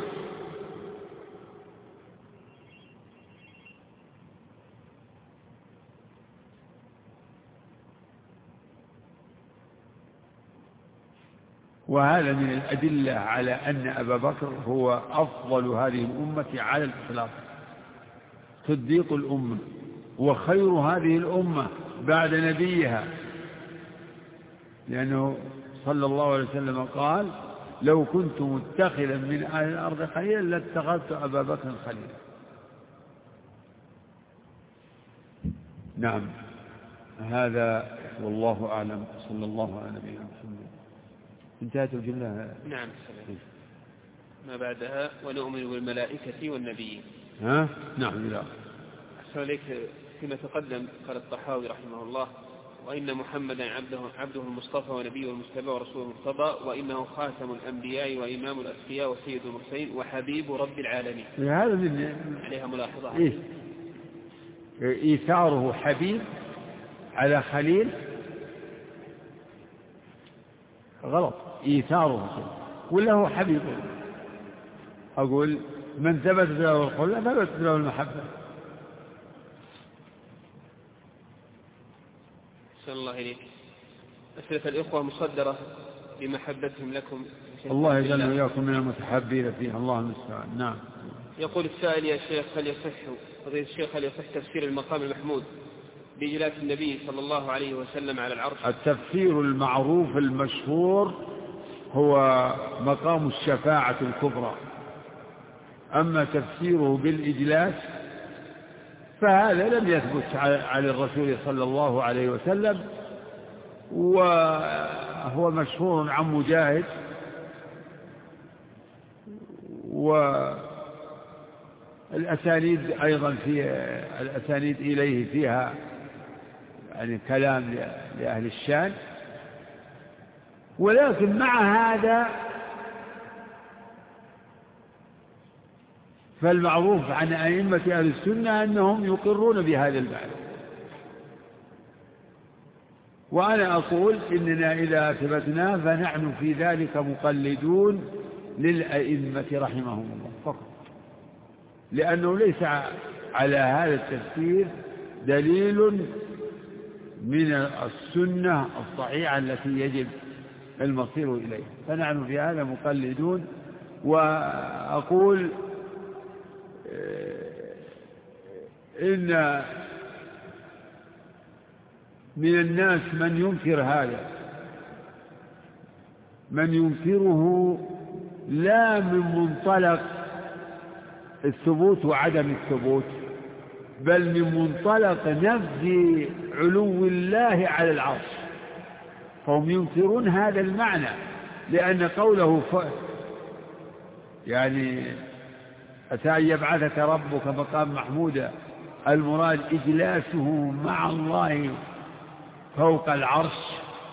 وهذا من الأدلة على أن أبا بكر هو أفضل هذه الأمة على الإطلاق، صديق الأمة وخير هذه الأمة بعد نبيها، لأنه صلى الله عليه وسلم قال: لو كنت متخذا من أهل الأرض خليلا لاتخذت أبا بكر خليلا. نعم، هذا والله أعلم. صلى الله على نبينا محمد. انتهت الجملة. نعم. ما بعدها: ونؤمن بالملائكة والنبيين. ها؟ نعم. لا أحسن عليك. فيما تقدم قال الطحاوي رحمه الله: وإن محمدا عبده, عبده المصطفى ونبيه المجتبى ورسوله المرتضى، وإنه خاتم الأنبياء وإمام الأتقياء وسيد المرسلين وحبيب رب العالمين. هذا من عليها ملاحظة. إيه؟ إيثاره حبيب على خليل غلط، إيثاره ولا هو حبيب. أقول من ثبت له الخلة ثبت له المحبة. أحسن الله إليك. أسئلة الإخوة مصدرة بمحبتهم لكم. الله يجعلنا وإياكم من المتحابين فيها. الله المستعان. نعم. يقول السائل: يا شيخ هل يصح فضيلة الشيخ هل يصح تفسير المقام المحمود بإجلاس النبي صلى الله عليه وسلم على العرش؟ التفسير المعروف المشهور هو مقام الشفاعة الكبرى، أما تفسيره بالإجلاس فهذا لم يثبت عن الرسول صلى الله عليه وسلم، وهو مشهور عن مجاهد، والأسانيد أيضا في الأسانيد إليه فيها يعني كلام لأهل الشان. ولكن مع هذا فالمعروف عن أئمة أهل السنة أنهم يقرون بهذا المعنى، وأنا أقول إننا إذا أثبتناه فنحن في ذلك مقلدون للأئمة رحمهم الله فقط، لأنه ليس على هذا التفسير دليل من السنة الصحيحة التي يجب المصير إليها، فنحن في هذا مقلدون. وأقول إن من الناس من ينكر هذا، من ينكره لا من منطلق الثبوت وعدم الثبوت، بل من منطلق نفي علو الله على العرش، فهم ينكرون هذا المعنى، لأن قوله ف... يعني أتى أن يبعثك ربك مقام محمودا، المراد إجلاسه مع الله فوق العرش،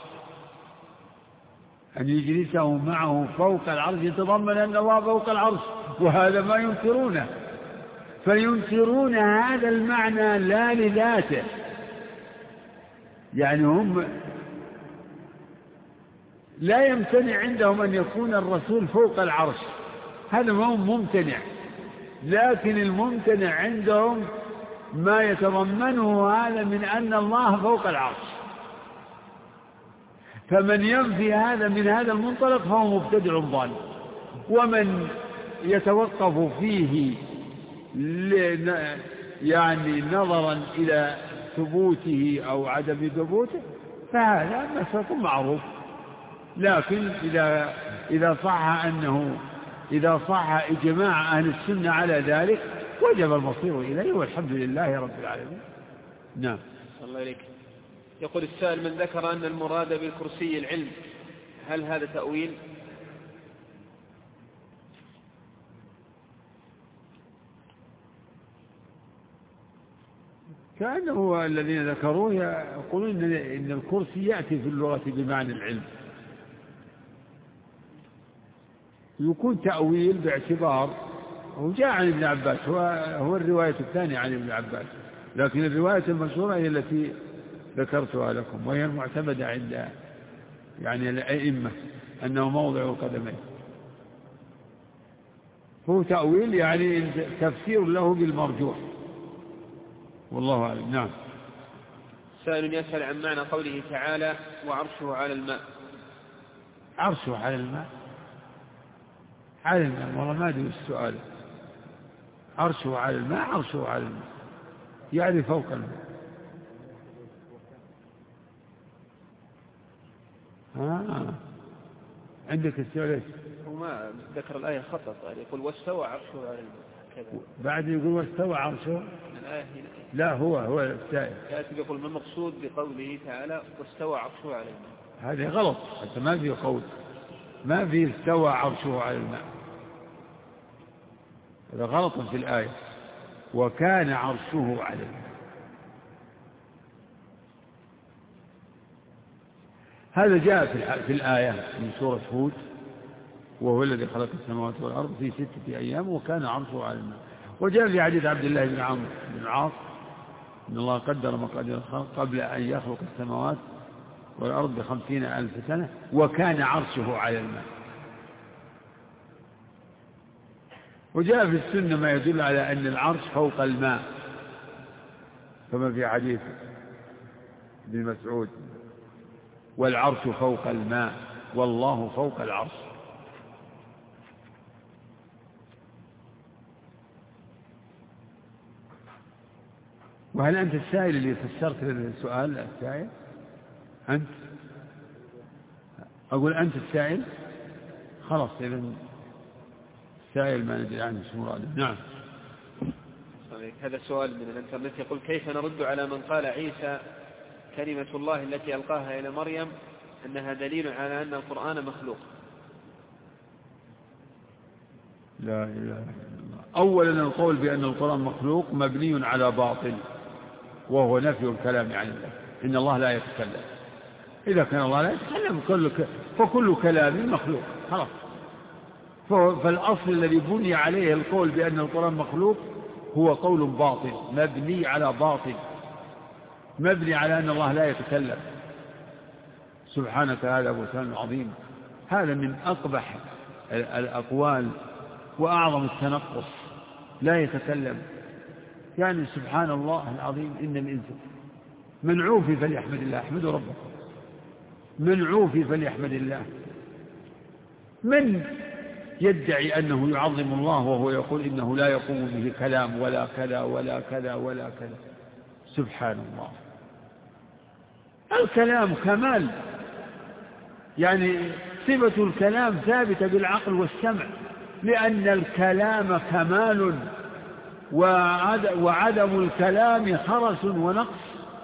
أن يجلسه معه فوق العرش يتضمن أن الله فوق العرش، وهذا ما ينكرونه، فينكرون هذا المعنى لا لذاته، يعني هم لا يمتنع عندهم أن يكون الرسول فوق العرش، هذا ما هو ممتنع، لكن الممتنع عندهم ما يتضمنه هذا من أن الله فوق العرش، فمن ينفي هذا من هذا المنطلق فهو مبتدع ضال، ومن يتوقف فيه يعني نظرا إلى ثبوته أو عدم ثبوته فهذا مسألة معروف. لكن إذا إذا صح أنه إذا صح إجماع أهل السنة على ذلك وجب المصير إليه، والحمد لله رب العالمين. نعم. الله إليك. يقول السائل: من ذكر أن المراد بالكرسي العلم، هل هذا تأويل؟ كأنه الذين ذكروه يقولون إن الكرسي يأتي في اللغة بمعنى العلم، يكون تأويل باعتبار وجاء عن ابن عباس، هو, هو الرواية الثانية عن ابن عباس، لكن الرواية المشهورة هي التي ذكرتها لكم، وهي المعتمدة عند يعني الأئمة أنه موضع القدمين. هو تأويل يعني تفسير له بالمرجوح، والله أعلم. نعم. سائل يسأل عن معنى قوله تعالى: وعرشه على الماء. عرشه على الماء، على الماء، والله ما أدري السؤال. عرشه على الماء، عرشه على الماء يعني فوق الماء. آه. عندك السؤال؟ هو ما ذكر الآية خطأ، يقول واستوى عرشه على الماء كذا، بعد يقول واستوى عرشه. الآية هنا. لا، هو هو السائل يأتي يقول ما المقصود بقوله تعالى واستوى عرشه على الماء؟ هذا غلط، حتى ما في قول، ما في استوى عرشه على الماء، هذا غلط في الآية. وكان عرشه على الماء، هذا جاء في الآية من سورة هود: وهو الذي خلق السماوات والأرض في ستة أيام وكان عرشه على الماء. وجاء في حديث عبد الله بن عمرو بن العاص إن الله قدر مقادير الخلق قبل أن يخلق السماوات والأرض بخمسين ألف سنة وكان عرشه على الماء. وجاء في السنة ما يدل على أن العرش فوق الماء، كما في حديث ابن مسعود: والعرش فوق الماء والله فوق العرش. وهل أنت السائل اللي فسرت السؤال السائل؟ أنت؟ أقول أنت السائل؟ خلاص إذن السائل ما ندري عنه شو مراده. نعم. هذا سؤال من الانترنت يقول: كيف نرد على من قال عيسى كلمة الله التي ألقاها إلى مريم أنها دليل على أن القرآن مخلوق؟ لا إله إلا الله. أولا القول بأن القرآن مخلوق مبني على باطل، وهو نفي الكلام عن الله، إن الله لا يتكلم. إذا كان الله لا يتكلم فكل كلام مخلوق، خلاص. فالأصل الذي بني عليه القول بأن القرآن مخلوق هو قول باطل مبني على باطل، مبني على أن الله لا يتكلم. سبحانك، هذا بهتان عظيم، هذا من أقبح الأقوال وأعظم التنقص. لا يتكلم يعني سبحان الله العظيم. إن الإنسان من عوفي فليحمد الله، احمدوا ربكم، من عوفي فليحمد الله. من يدعي أنه يعظم الله وهو يقول إنه لا يقوم به كلام ولا كذا ولا كذا ولا كذا؟ سبحان الله. الكلام كمال، يعني صفة الكلام ثابتة بالعقل والسمع، لأن الكلام كمال وعدم الكلام خرس ونقص.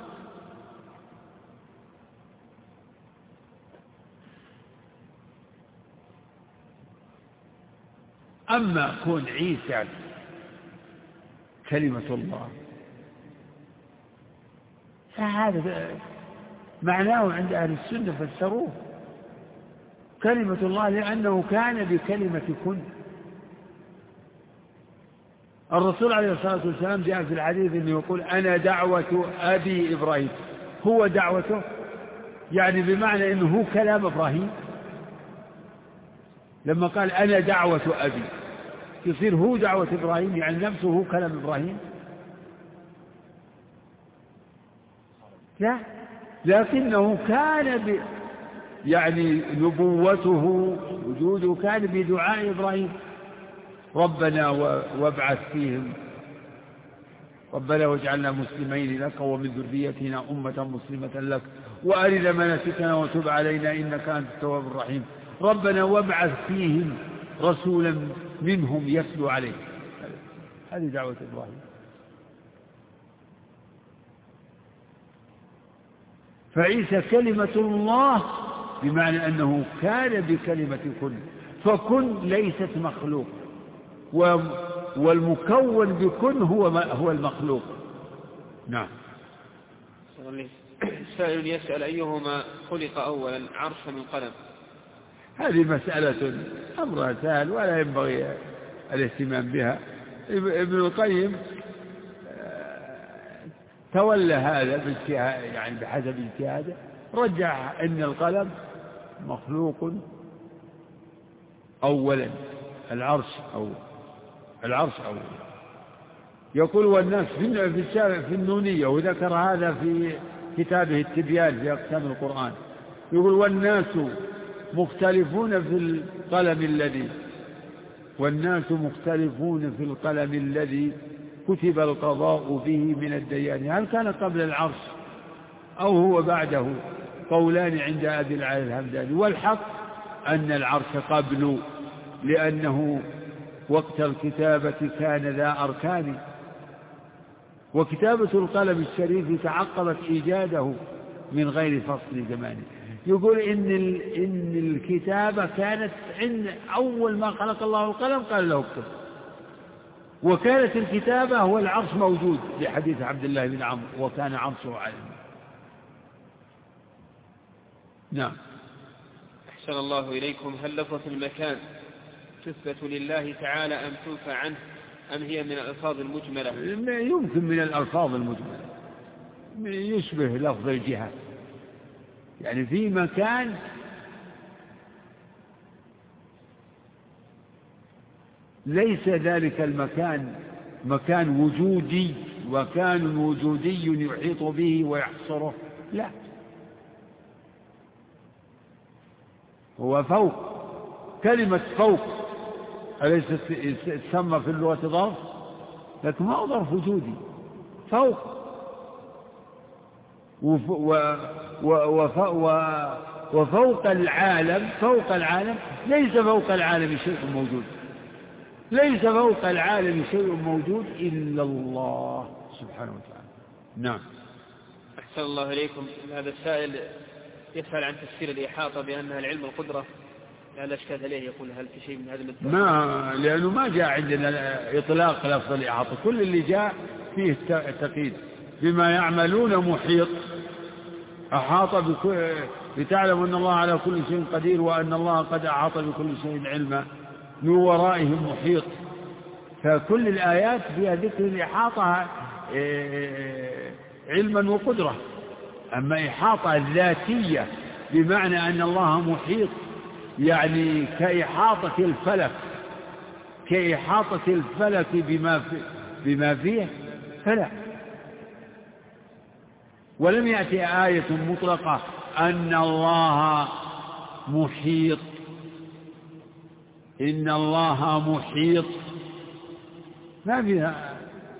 أما كون عيسى كلمة الله فهذا معناه عند أهل السنة فسروه كلمة الله لأنه كان بكلمة كن. الرسول عليه الصلاة والسلام جاء في الحديث أنه يقول: أنا دعوة أبي إبراهيم. هو دعوته يعني بمعنى أنه هو كلام إبراهيم. لما قال أنا دعوة أبي يصير هو دعوة إبراهيم، يعني نفسه هو كلام إبراهيم؟ لا، لكنه كان ب... يعني نبوته وجوده كان بدعاء إبراهيم: ربنا وابعث فيهم ربنا واجعلنا مسلمين لك ومن ذريتنا أمة مسلمة لك وأرنا مناسكنا وتب علينا إنك أنت التواب الرحيم ربنا وابعث فيهم رسولا منهم يتلو عليهم. هذه دعوة إبراهيم. فعيسى كلمة الله بمعنى أنه كان بكلمة كن، فكن ليست مخلوق، والمكون بكن هو هو المخلوق. نعم. سائل يسأل أيهما خلق أولا عرش من قلم؟ هذه مسألة أمرها سهل ولا ينبغي الاهتمام بها. ابن القيم تولى هذا يعني بحسب اجتهاده، رجع أن القلم مخلوق أولا، العرش أول، العرش أول. يقول والناس في النونية، وذكر هذا في كتابه التبيان في أقسام القرآن، يقول والناس مختلفون في القلم الذي والناس مختلفون في القلم الذي كتب القضاء به من الديان، هل كان قبل العرش أو هو بعده؟ قولان عند أبي العالي الهمداني، والحق أن العرش قبل، لأنه وقت الكتابة كان ذا أركان، وكتابة القلم الشريف تعقبت إيجاده من غير فصل زمانه. يقول إن إن الكتابة كانت عند أول ما خلق الله القلم قال له اكتب، وكانت الكتابة هو العرش موجود لحديث عبد الله بن عمرو وكان عرشه على الماء. نعم. أحسن الله إليكم. هل لفظة المكان تثبت لله تعالى أم تنفى عنه أم هي من الألفاظ المجملة؟ يمكن من الألفاظ المجملة، يشبه لفظ الجهة، يعني في مكان ليس ذلك المكان مكان وجودي وكان وجودي يحيط به ويحصره، لا، هو فوق. كلمة فوق أليس تسمى في اللغة ظرف؟ لكن ما هو ظرف وجودي، فوق. وف و و و وفوق العالم، فوق العالم ليس فوق العالم شيء موجود، ليس فوق العالم شيء موجود إلا الله سبحانه وتعالى. نعم. أحسن الله إليكم. هذا السائل يسأل عن تفسير الإحاطة بأنها العلم القدرة، هل أشكال عليه؟ يقول هل في شيء من هذا المدة؟ ما لأنه ما جاء عندنا إطلاق لفظ الإحاطة، كل اللي جاء فيه تقييد. بما يعملون محيط، أحاط بكل، لتعلم أن الله على كل شيء قدير وأن الله قد أحاط بكل شيء علما، من ورائهم محيط. فكل الآيات فيها ذكر الإحاطة علما وقدرة. أما إحاطة الذاتية بمعنى أن الله محيط، يعني كإحاطة الفلك، كإحاطة الفلك بما, في بما فيه، فلا. ولم يأتي آية مطلقة أن الله محيط، إن الله محيط، ما فيها.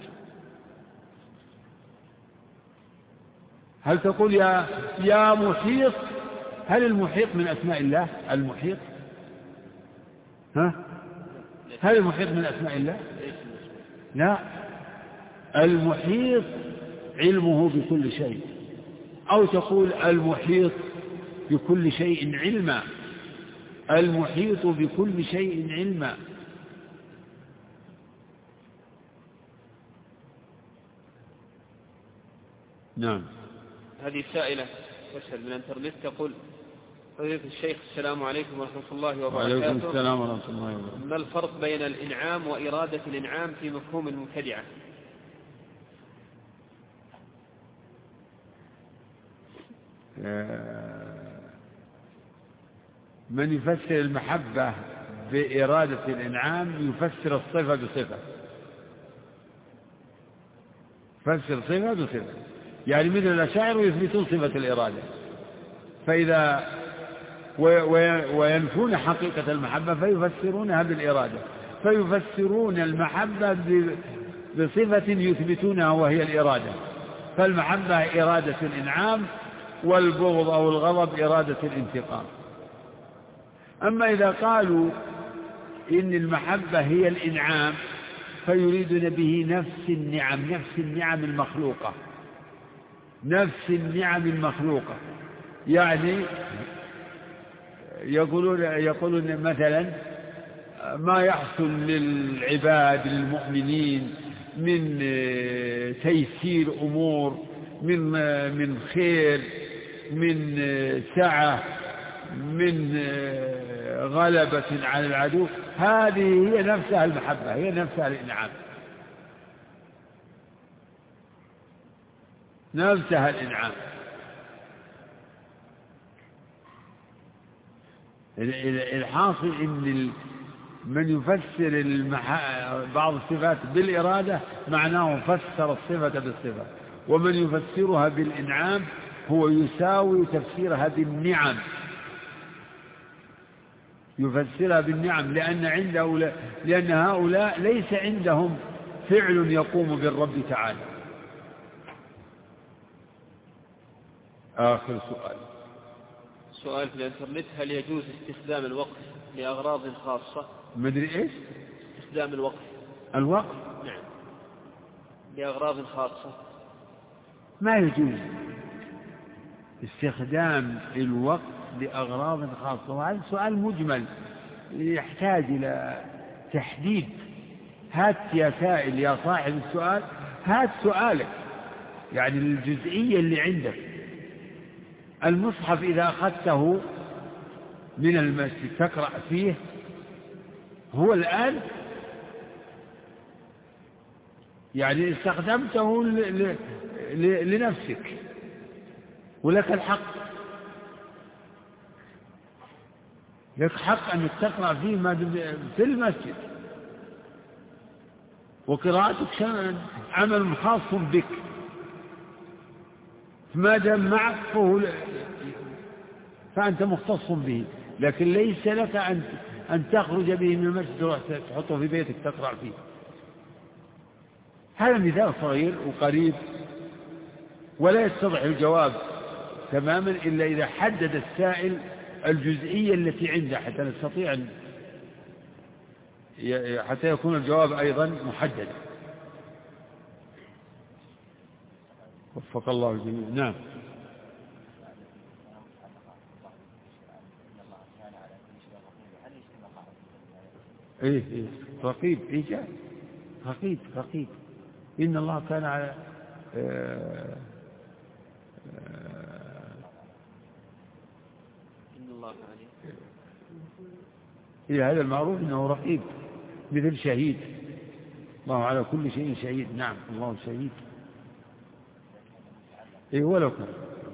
هل تقول يا يا محيط؟ هل المحيط من أسماء الله؟ المحيط، ها؟ هل المحيط من أسماء الله؟ لا، المحيط علمه بكل شيء، أو تقول المحيط بكل شيء علما، المحيط بكل شيء علما. نعم. هذه سائلة تسأل من الانترنت تقول: فضيلة الشيخ السلام عليكم ورحمة الله وبركاته. وعليكم السلام ورحمة الله وبركاته. ما الفرق بين الإنعام وإرادة الإنعام في مفهوم المبتدعة؟ من يفسر المحبة بإرادة الإنعام يفسر الصفة بصفة، يفسر صفة بصفة، يعني مثل الأشاعرة يثبتون صفة الإرادة، فإذا وينفون حقيقة المحبة فيفسرونها بالإرادة، فيفسرون المحبة بصفة يثبتونها وهي الإرادة، فالمحبة إرادة الإنعام، والبغض أو الغضب إرادة الانتقام. أما إذا قالوا إن المحبة هي الإنعام فيريدون به نفس النعم، نفس النعم المخلوقة، نفس النعم المخلوقة، يعني يقولون يقولون مثلا ما يحصل للعباد للمؤمنين من تيسير أمور، من من خير، من سعة، من غلبة على العدو، هذه هي نفسها المحبة، هي نفسها الإنعام، نفسها الإنعام. الحاصل إن من يفسر بعض الصفات بالإرادة معناه فسر الصفة بالصفة، ومن يفسرها بالإنعام هو يساوي تفسيرها بالنعم، يفسرها بالنعم، لأن عند هؤلاء لأن هؤلاء ليس عندهم فعل يقوم بالرب تعالى. آخر سؤال. سؤال في الانترنت: هل يجوز استخدام الوقف لأغراض خاصة؟ مدري إيش استخدام الوقف. الوقف نعم، لأغراض خاصة. ما يجوز استخدام الوقف لأغراض خاصة، وهذا سؤال مجمل يحتاج إلى تحديد. هات يا سائل يا صاحب السؤال، هات سؤالك، يعني الجزئية اللي عندك. المصحف إذا أخذته من المسجد تقرأ فيه، هو الآن يعني استخدمته لنفسك ولك الحق، لك حق أن تقرأ فيه في المسجد، وقراءتك عمل خاص بك، ما دام معك فهو فأنت مختص به، لكن ليس لك أن أن تخرج به من المسجد وتحطه في بيتك تقرأ فيه. هذا مثال صغير وقريب، ولا يتضح الجواب تماما إلا إذا حدد السائل الجزئية التي عنده، حتى نستطيع أن حتى يكون الجواب أيضا محدد. وفق الله الجميع. نعم. إيه إيه رقيب، إيه جاء رقيب رقيب إن الله كان على آه آه إن الله عليه. إيه هذا المعروف إنه رقيب، مثل شهيد، الله على كل شيء شهيد. نعم الله شهيد. إيه ولو كان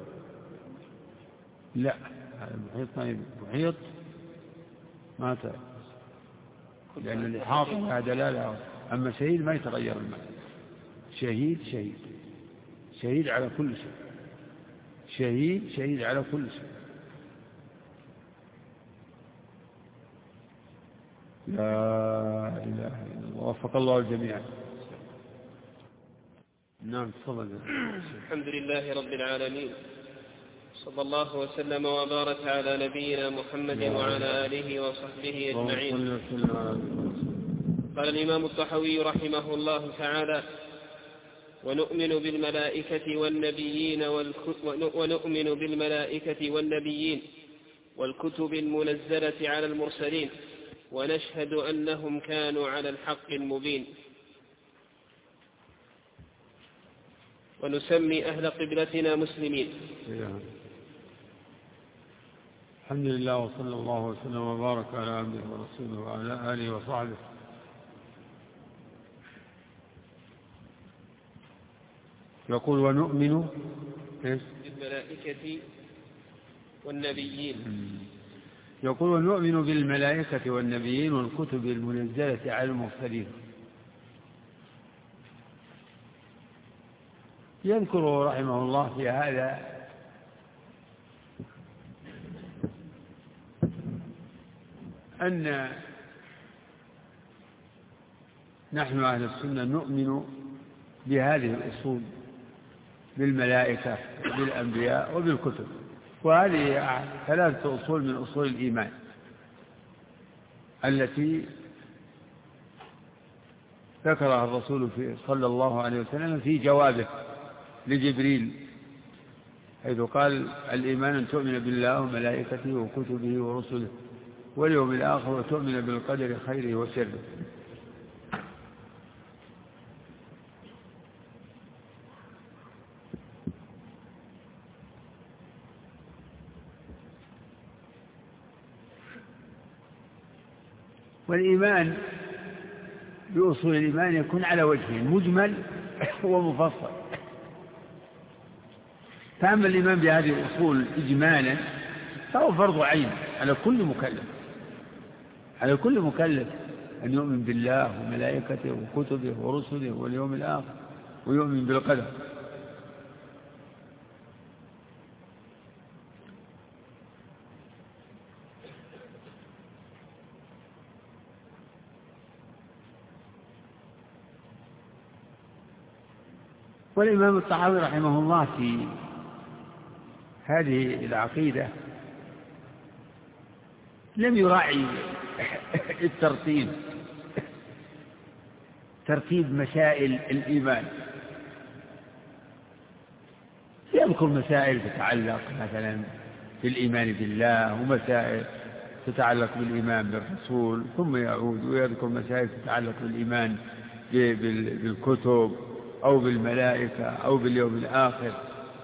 لا المحيط ما محيط ما تعرف، لأن الإحاطة لها دلالة. أما شهيد ما يتغير المعنى. شهيد شهيد شهيد على كل شيء، شهيد شهيد على كل شيء. لا إله إلا الله. وفق الله الجميع. نعم تفضل. الحمد لله رب العالمين، صلى الله وسلم وبارك على نبينا محمد وعلى آله وصحبه أجمعين. قال الإمام الطحاوي رحمه الله تعالى: ونؤمن بالملائكة والنبيين ونؤمن بالملائكة والنبيين والكتب المنزلة على المرسلين، ونشهد أنهم كانوا على الحق المبين، ونسمي أهل قبلتنا مسلمين. الحمد لله، وصلى الله وسلم وبارك على عبده ورسوله وعلى آله وصحبه. يقول ونؤمن بالملائكة والنبيين. يقول ونؤمن بالملائكة والنبيين والكتب المنزلة على المرسلين. يذكر رحمه الله في هذا أن نحن أهل السنة نؤمن بهذه الأصول، بالملائكة وبالأنبياء وبالكتب، وهذه ثلاثة أصول من أصول الإيمان التي ذكرها الرسول صلى الله عليه وسلم في جوابه لجبريل، حيث قال: الإيمان أن تؤمن بالله وملائكته وكتبه ورسله واليوم الآخر وتؤمن بالقدر خيره وشره. والإيمان بأصول الإيمان يكون على وجهين: مجمل ومفصل. فأما الإيمان بهذه الأصول إجمالا فهو فرض عين على كل مكلف، على كل مكلف أن يؤمن بالله وملائكته وكتبه ورسله واليوم الآخر ويؤمن بالقدر. والإمام الطحاوي رحمه الله في هذه العقيدة لم يراعي الترتيب، ترتيب مسائل الإيمان، يذكر مسائل تتعلق مثلا بالإيمان بالله، ومسائل تتعلق بالإيمان بالرسول، ثم يعود ويذكر مسائل تتعلق بالإيمان بالكتب أو بالملائكة أو باليوم الآخر.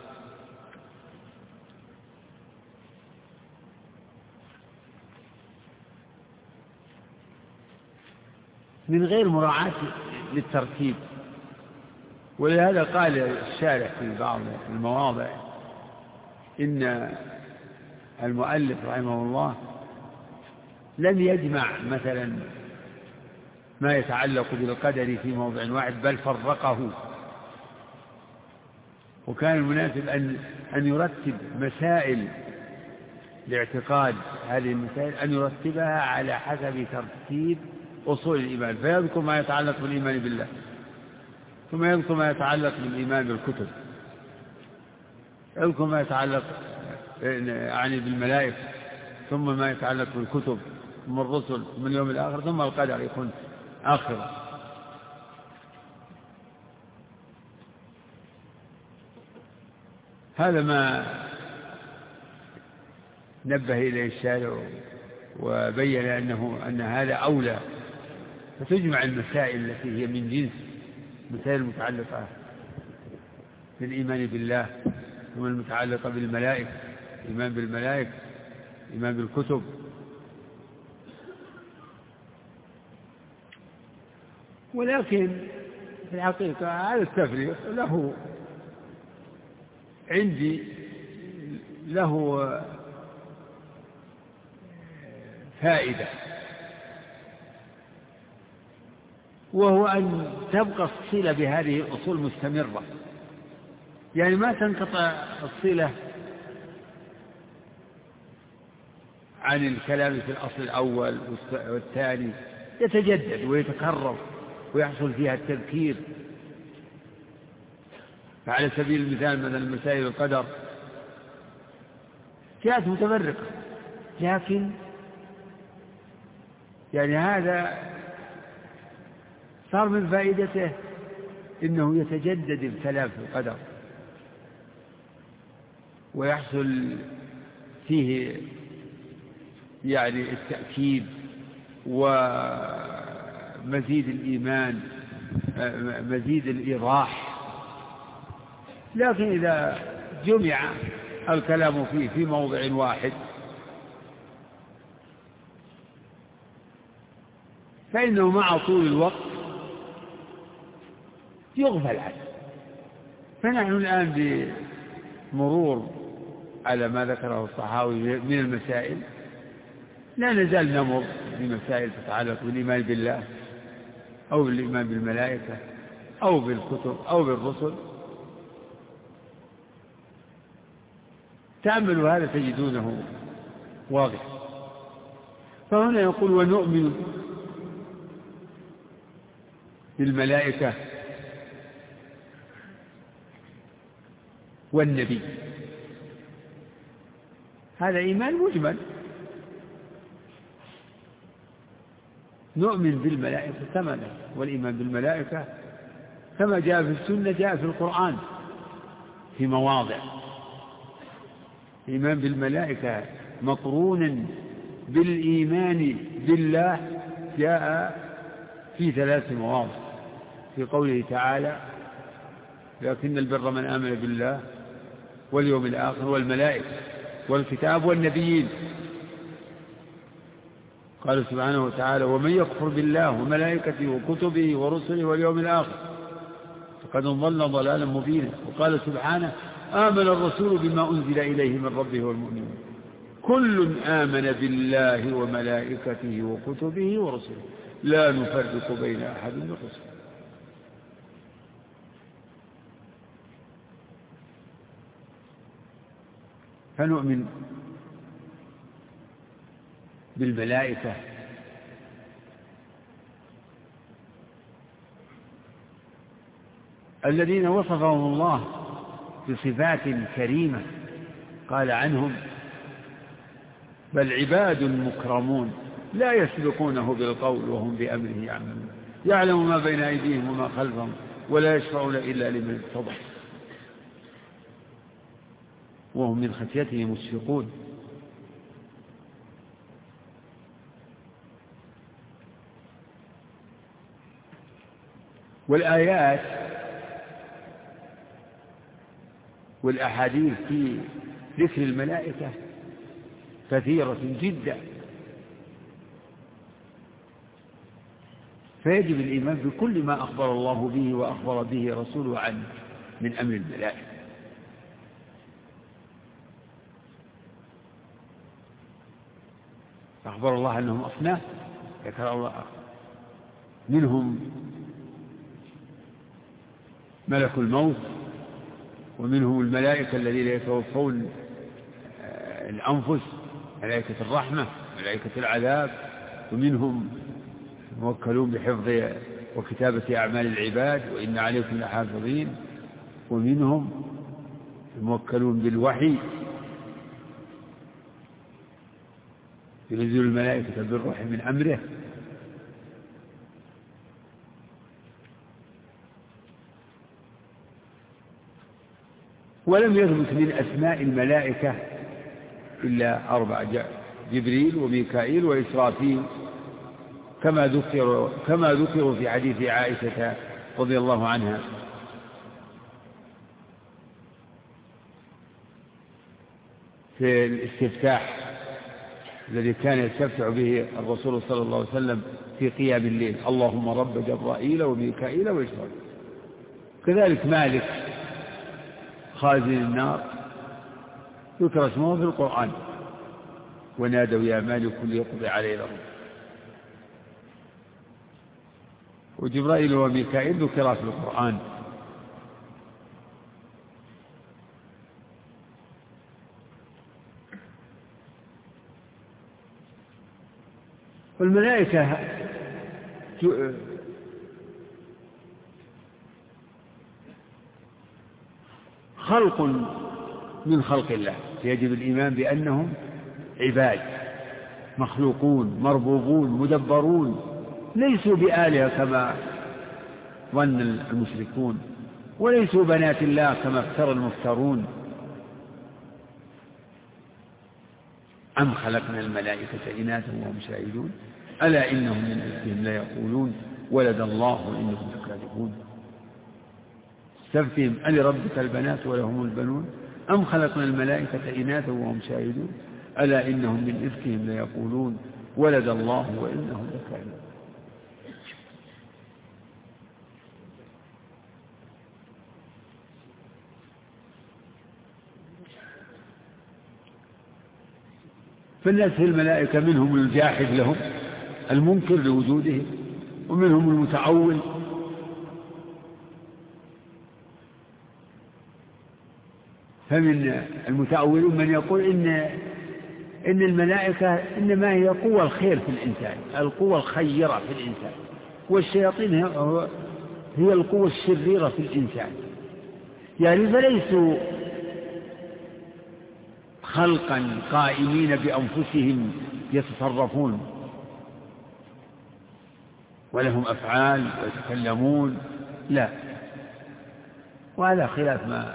من غير مراعاة للترتيب. ولهذا قال الشارح في بعض المواضع إن المؤلف رحمه الله لم يجمع مثلا ما يتعلق بالقدر في موضع واحد، بل فرقه، وكان المناسب أن أن يرتب مسائل لاعتقاد هذه المسائل، أن يرتبها على حسب ترتيب أصول الإيمان، فيذكر ما يتعلق بالإيمان بالله، ثم يذكر ما يتعلق بالإيمان بالكتب، يذكر ما يتعلق يعني بالملائكة، ثم ما يتعلق بالكتب، ثم الرسل، ثم اليوم الآخر، ثم القدر يكون آخر. هذا ما نبه إليه الشارع وبين أنه أن هذا أولى، فتجمع المسائل التي هي من جنس مسائل المتعلقة بالإيمان بالله، ثم المتعلقة بالملائكة، الإيمان بالملائكة، الإيمان بالكتب. ولكن في الحقيقة هذا التفريق له عندي له فائدة، وهو أن تبقى الصلة بهذه الأصول مستمرة، يعني ما تنقطع الصلة عن الكلام في الأصل الأول والثاني، يتجدد ويتكرر ويحصل فيها التذكير. فعلى سبيل المثال مثلا مسائل القدر جاءت متفرقة، لكن يعني هذا صار من فائدته إنه يتجدد الكلام في القدر ويحصل فيه يعني التأكيد ومزيد الإيمان، مزيد الإيضاح. لكن إذا جمع الكلام فيه في موضع واحد فإنه مع طول الوقت يغفل عنه. فنحن الآن بمرور على ما ذكره الطحاوي من المسائل لا نزال نمر بمسائل تتعلق بالإيمان بالله أو بالإيمان بالملائكة أو بالكتب أو بالرسل. تأملوا هذا تجدونه واضح. فهنا يقول ونؤمن بالملائكة والنبي، هذا إيمان مجمل. نؤمن بالملائكة كما لا، والإيمان بالملائكة كما جاء في السنة جاء في القرآن في مواضع. الإيمان بالملائكة مقرون بالإيمان بالله جاء في ثلاث مواضع، في قوله تعالى لكن البر من آمن بالله واليوم الآخر والملائكة والكتاب والنبيين. قال سبحانه وتعالى ومن يكفر بالله وملائكته وكتبه ورسله واليوم الآخر فقد ضل ضلالا مبينا. وقال سبحانه آمن الرسول بما أنزل إليه من ربه والمؤمنون كل آمن بالله وملائكته وكتبه ورسله لا نفرق بين أحد من رسله. فنؤمن بالملائكة الذين وصفهم الله بصفات كريمة قال عنهم بل عباد مكرمون لا يسبقونه بالقول وهم بأمره يعملون يعلم ما بين أيديهم وما خلفهم ولا يشفعون إلا لمن ارتضى وهم من خشيته مشفقون. والآيات والأحاديث في ذكر الملائكة كثيرة جدا، فيجب الإيمان بكل ما أخبر الله به وأخبر به رسوله عنه من أمر الملائكة. أخبر الله أنهم أصناف، ذكر الله منهم ملك الموت ومنهم الملائكة الذين يتوفون الأنفس ملائكة الرحمة ملائكة العذاب ومنهم موكلون بحفظ وكتابة أعمال العباد وإن عليكم لحافظين ومنهم موكلون بالوحي ينزل الملائكة بالروح من أمره. ولم يثبت من أسماء الملائكة إلا أربعة جبريل وميكائيل وإسرافيل كما ذكروا كما ذكروا في حديث عائشة رضي الله عنها في الاستفتاح الذي كان يستفتح به الرسول صلى الله عليه وسلم في قيام الليل اللهم رب جبرائيل وميكائيل وإسرافيل. كذلك مالك خازن النار ذكر اسمه في القرآن ونادوا يا مالك ليقضي علينا ربك. وجبرائيل وميكائيل ذكر في القرآن. والملائكة خلق من خلق الله، يجب الإيمان بأنهم عباد مخلوقون مربوبون مدبرون ليسوا بآلهة كما ظن المشركون وليسوا بنات الله كما افترى المفترون. أم خلقنا الملائكة إناثا وهم شاهدون ألا إنهم من إفكهم ليقولون ولد الله وإنهم لكاذبون. استفتهم ألربك البنات ولهم البنون أم خلقنا الملائكة إناثا وهم شاهدون ألا إنهم من إفكهم ليقولون ولد الله وإنهم لكاذبون. فالناس في الملائكة منهم الجاحد لهم المنكر لوجودهم ومنهم المتعول فمن المتأولون من يقول إن إن الملائكة إنما هي قوة الخير في الإنسان القوة الخيرة في الإنسان والشياطين هي القوة الشريرة في الإنسان، يعني فليسوا خلقا قائمين بأنفسهم يتصرفون ولهم أفعال ويتكلمون، لا، وهذا خلاف ما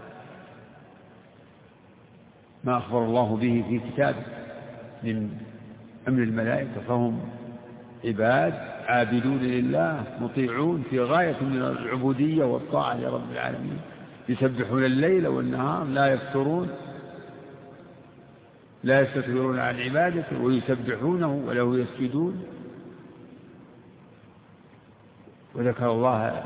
ما أخبر الله به في كتابه من أمر الملائكة، فهم عباد عابدون لله مطيعون في غاية من العبودية والطاعة لرب العالمين، يسبحون الليل والنهار لا يفترون، لا يستكبرون عن عبادته ويسبحونه وله يسجدون. وذكر الله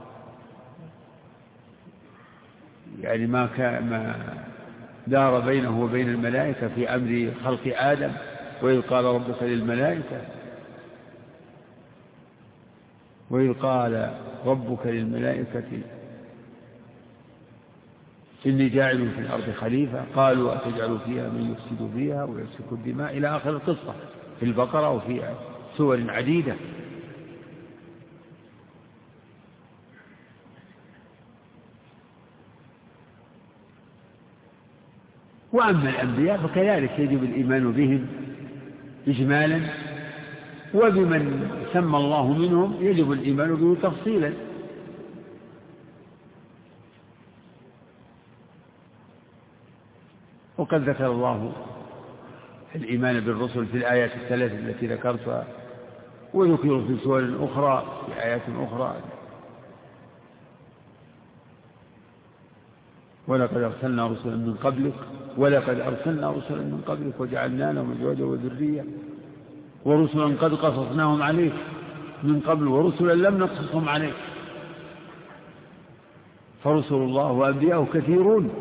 يعني ما كان ما دار بينه وبين الملائكة في أمر خلق آدم، وإذ قال ربك للملائكة وإذ قال ربك للملائكة إني جاعل في الأرض خليفة قالوا أتجعل فيها من يفسد فيها ويسفك الدماء، إلى آخر القصة في البقرة وفي سور عديدة. وأما الأنبياء فكذلك يجب الإيمان بهم إجمالا، وبمن سمى الله منهم يجب الإيمان به تفصيلا. وقد ذكر الله الإيمان بالرسل في الآيات الثلاث التي ذكرتها، وذكروا في سور أخرى في آيات أخرى. ولقد أرسلنا رسلا من قبلك ولقد أرسلنا رسلا من قبلك وجعلنا لهم أزواجا وذرية ورسلا قد قصصناهم عليك من قبل ورسلا لم نقصصهم عليك. فرسل الله وأنبياءه كثيرون،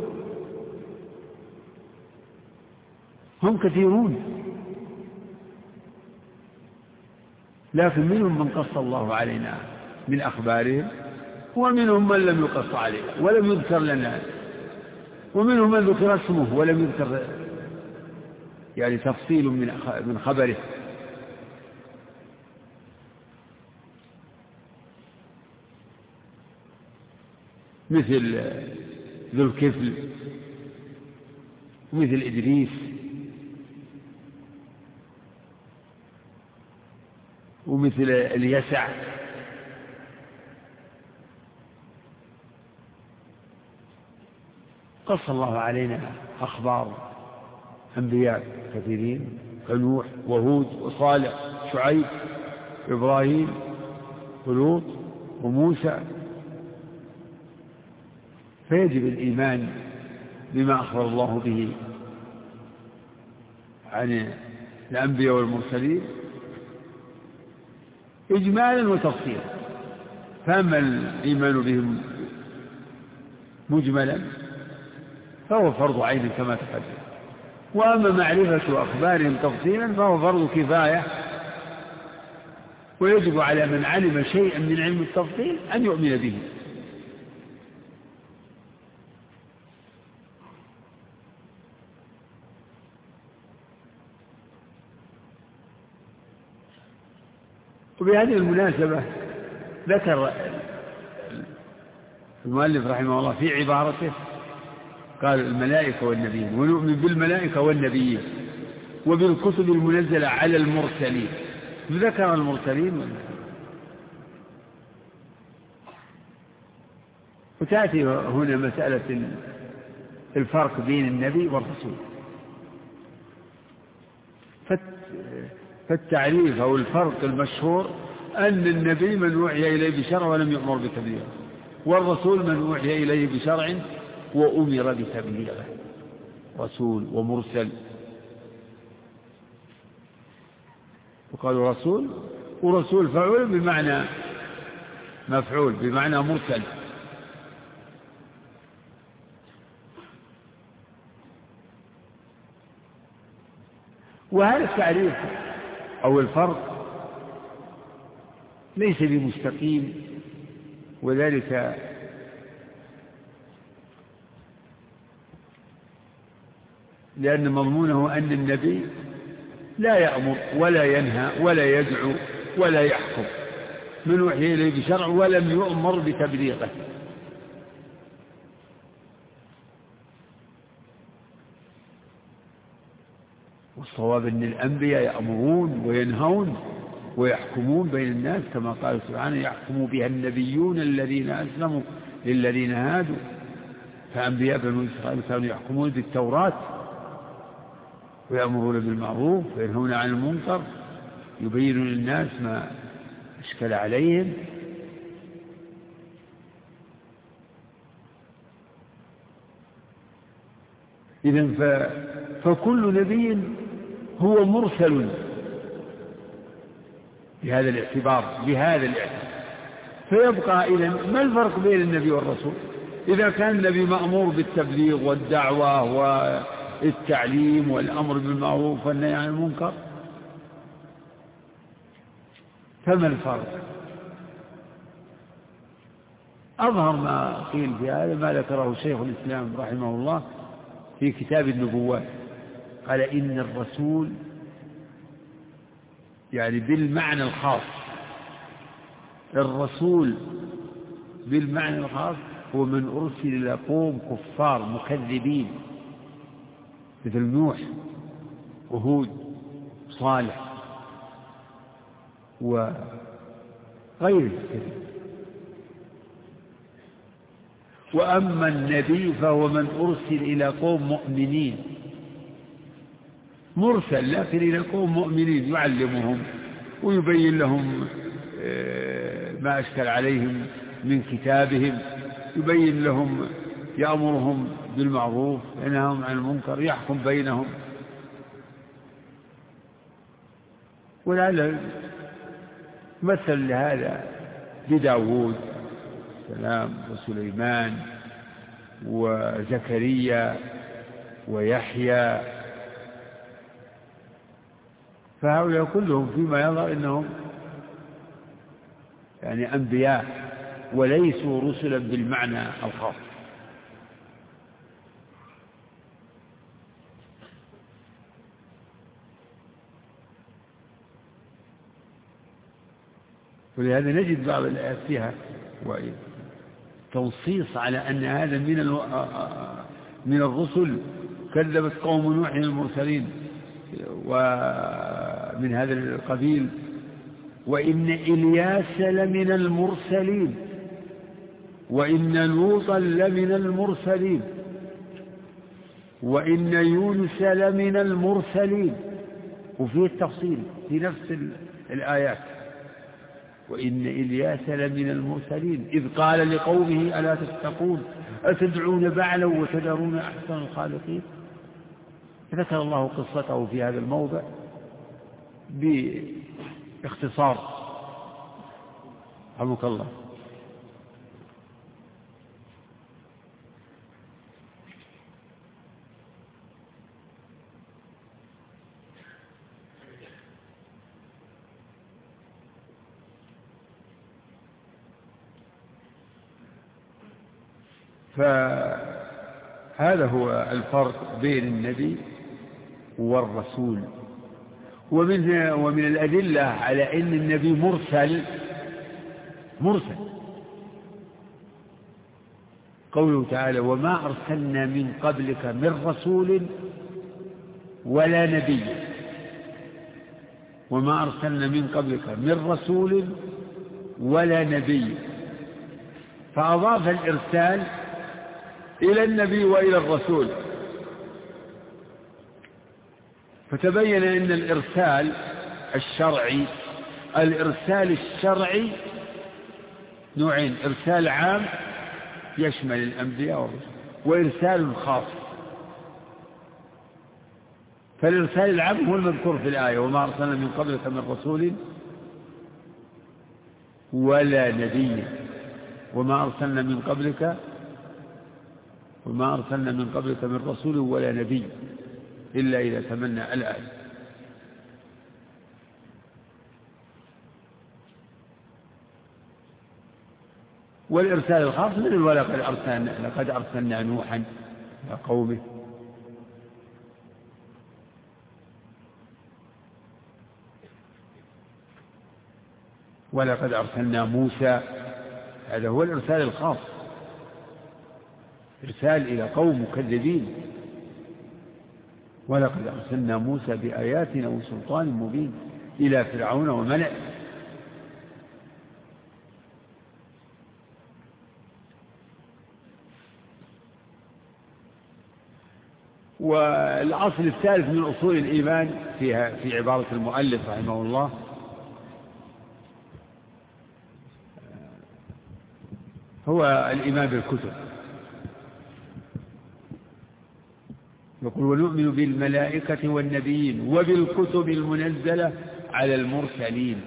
هم كثيرون، لكن منهم من قص الله علينا من أخبارهم، ومنهم من لم يقص علينا ولم يذكر لنا، ومنهم من ذكر اسمه ولم يذكر يعني تفصيل من خبره. مثل ذو الكفل ومثل إدريس ومثل اليسع قص الله علينا أخبار أنبياء كثيرين كنوح وهود وصالح شعيب إبراهيم ولوط وموسى. فيجب الإيمان بما أخبر الله به عن الأنبياء والمرسلين إجمالا وتفصيلا. فأما الإيمان بهم مجملا فهو فرض عين كما تقدم، وأما معرفة أخبارهم تفصيلا فهو فرض كفاية، ويجب على من علم شيئا من علم التفصيل أن يؤمن به. وبهذه المناسبة ذكر المؤلف رحمه الله في عبارته قال الملائكة والنبيين، ونؤمن بالملائكة والنبيين وبالكتب المنزلة على المرسلين. ذكر المرسلين، وتأتي هنا مسألة الفرق بين النبي والرسول. فالتعريف أو الفرق المشهور أن النبي من أوحي إليه بشرع ولم يؤمر بتبليغه، والرسول من أوحي إليه بشرع وأمر بتبليغه، رسول ومرسل. وقالوا رسول ورسول فعول بمعنى مفعول بمعنى مرسل. وهذا التعريف أو الفرق ليس بمستقيم، وذلك لأن مضمونه أن النبي لا يأمر ولا ينهى ولا يدعو ولا يحكم، من وحي إليه بشرع ولم يؤمر بتبليغه. والصواب أن الأنبياء يأمرون وينهون ويحكمون بين الناس كما قال سبحانه يحكم بها النبيون الذين أسلموا للذين هادوا. فأنبياء بنو إسرائيل كانوا يحكمون بالتوراة ويأمرون بالمعروف وينهون عن المنكر، يبينون للناس ما أشكل عليهم. إذن فكل نبي هو مرسل بهذا الاعتبار بهذا الاعتبار. فيبقى إذن ما الفرق بين النبي والرسول؟ إذا كان النبي مأمور بالتبليغ والدعوة والتعليم والأمر بالمعروف والنهي عن المنكر، فما الفرق؟ أظهر ما قيل في هذا ما ذكره شيخ الإسلام رحمه الله في كتاب النبوات، قال إن الرسول يعني بالمعنى الخاص، الرسول بالمعنى الخاص هو من أرسل إلى قوم كفار مكذبين مثل نوح وهود صالح وغيره. وأما النبي فهو من أرسل إلى قوم مؤمنين، مرسل لكن إلى قوم مؤمنين يعلمهم ويبين لهم ما أشكل عليهم من كتابهم، يبين لهم يأمرهم بالمعروف ينهاهم عن المنكر، يحكم بينهم. ولعل مثل لهذا بداود السلام وسليمان وزكريا ويحيى، فهؤلاء كلهم فيما يظهر إنهم يعني أنبياء وليسوا رسلا بالمعنى الخاص. ولهذا نجد بعض الآيات فيها تنصيص على أن هذا من من الرسل. كذبت قوم نوح المرسلين ومن هذا القبيل، وإن إلياس لمن المرسلين وإن لوطا لمن المرسلين وإن يونس لمن المرسلين. وفيه التفصيل في نفس الآيات، وإن إلياس لمن المرسلين إذ قال لقومه ألا تتقون أتدعون بعلا وتذرون أحسن الخالقين. ذكر الله قصته في هذا الموضع باختصار رحمك الله. فهذا هو الفرق بين النبي والرسول. ومن ومن الأدلة على أن النبي مرسل مرسل قوله تعالى وما أرسلنا من قبلك من رسول ولا نبي. وما أرسلنا من قبلك من رسول ولا نبي، فأضاف الإرسال إلى النبي وإلى الرسول. فتبين أن الإرسال الشرعي الإرسال الشرعي نوعين: إرسال عام يشمل الأنبياء والرسل، وإرسال خاص. فالإرسال العام هو المذكور في الآية وما أرسلنا من قبلك من رسول ولا نبي. وما أرسلنا من قبلك وما أرسلنا من قبلك من رسول ولا نبي إلا إذا تمنى الآية. والإرسال الخاص من ولقد أرسلنا لقد أرسلنا نوحا إلى قومه. ولقد أرسلنا موسى، هذا هو الإرسال الخاص، إرسال إلى قوم مكذبين. ولقد أرسلنا موسى بآياتنا وسلطان مبين إلى فرعون وملئه. والأصل الثالث من أصول الإيمان فيها في عبارة المؤلف رحمه الله هو الإيمان بالكتب. يقول ونؤمن بالملائكة والنبيين وبالكتب المنزلة على المرسلين.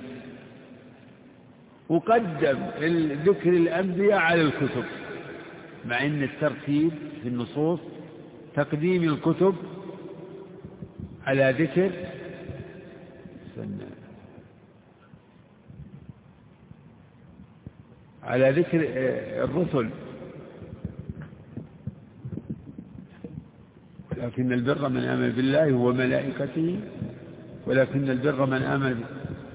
وقدم ذكر الأنبياء على الكتب، مع أن الترتيب في النصوص تقديم الكتب على ذكر على ذكر الرسل. ولكن البر من آمن بالله وملائكته ولكن البر من آمن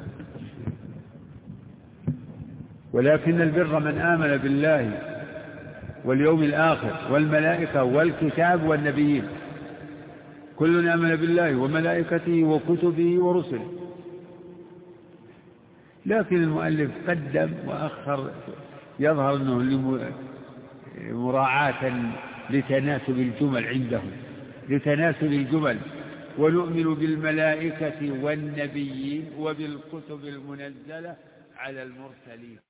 ولكن البر من آمن بالله واليوم الآخر والملائكة والكتاب والنبيين، كل آمن بالله وملائكته وكتبه ورسله. لكن المؤلف قدم وأخر، يظهر أنه مراعاة لتناسب الجمل عندهم، لتناسب الجمل. ونؤمن بالملائكة والنبيين وبالكتب المنزلة على المرسلين.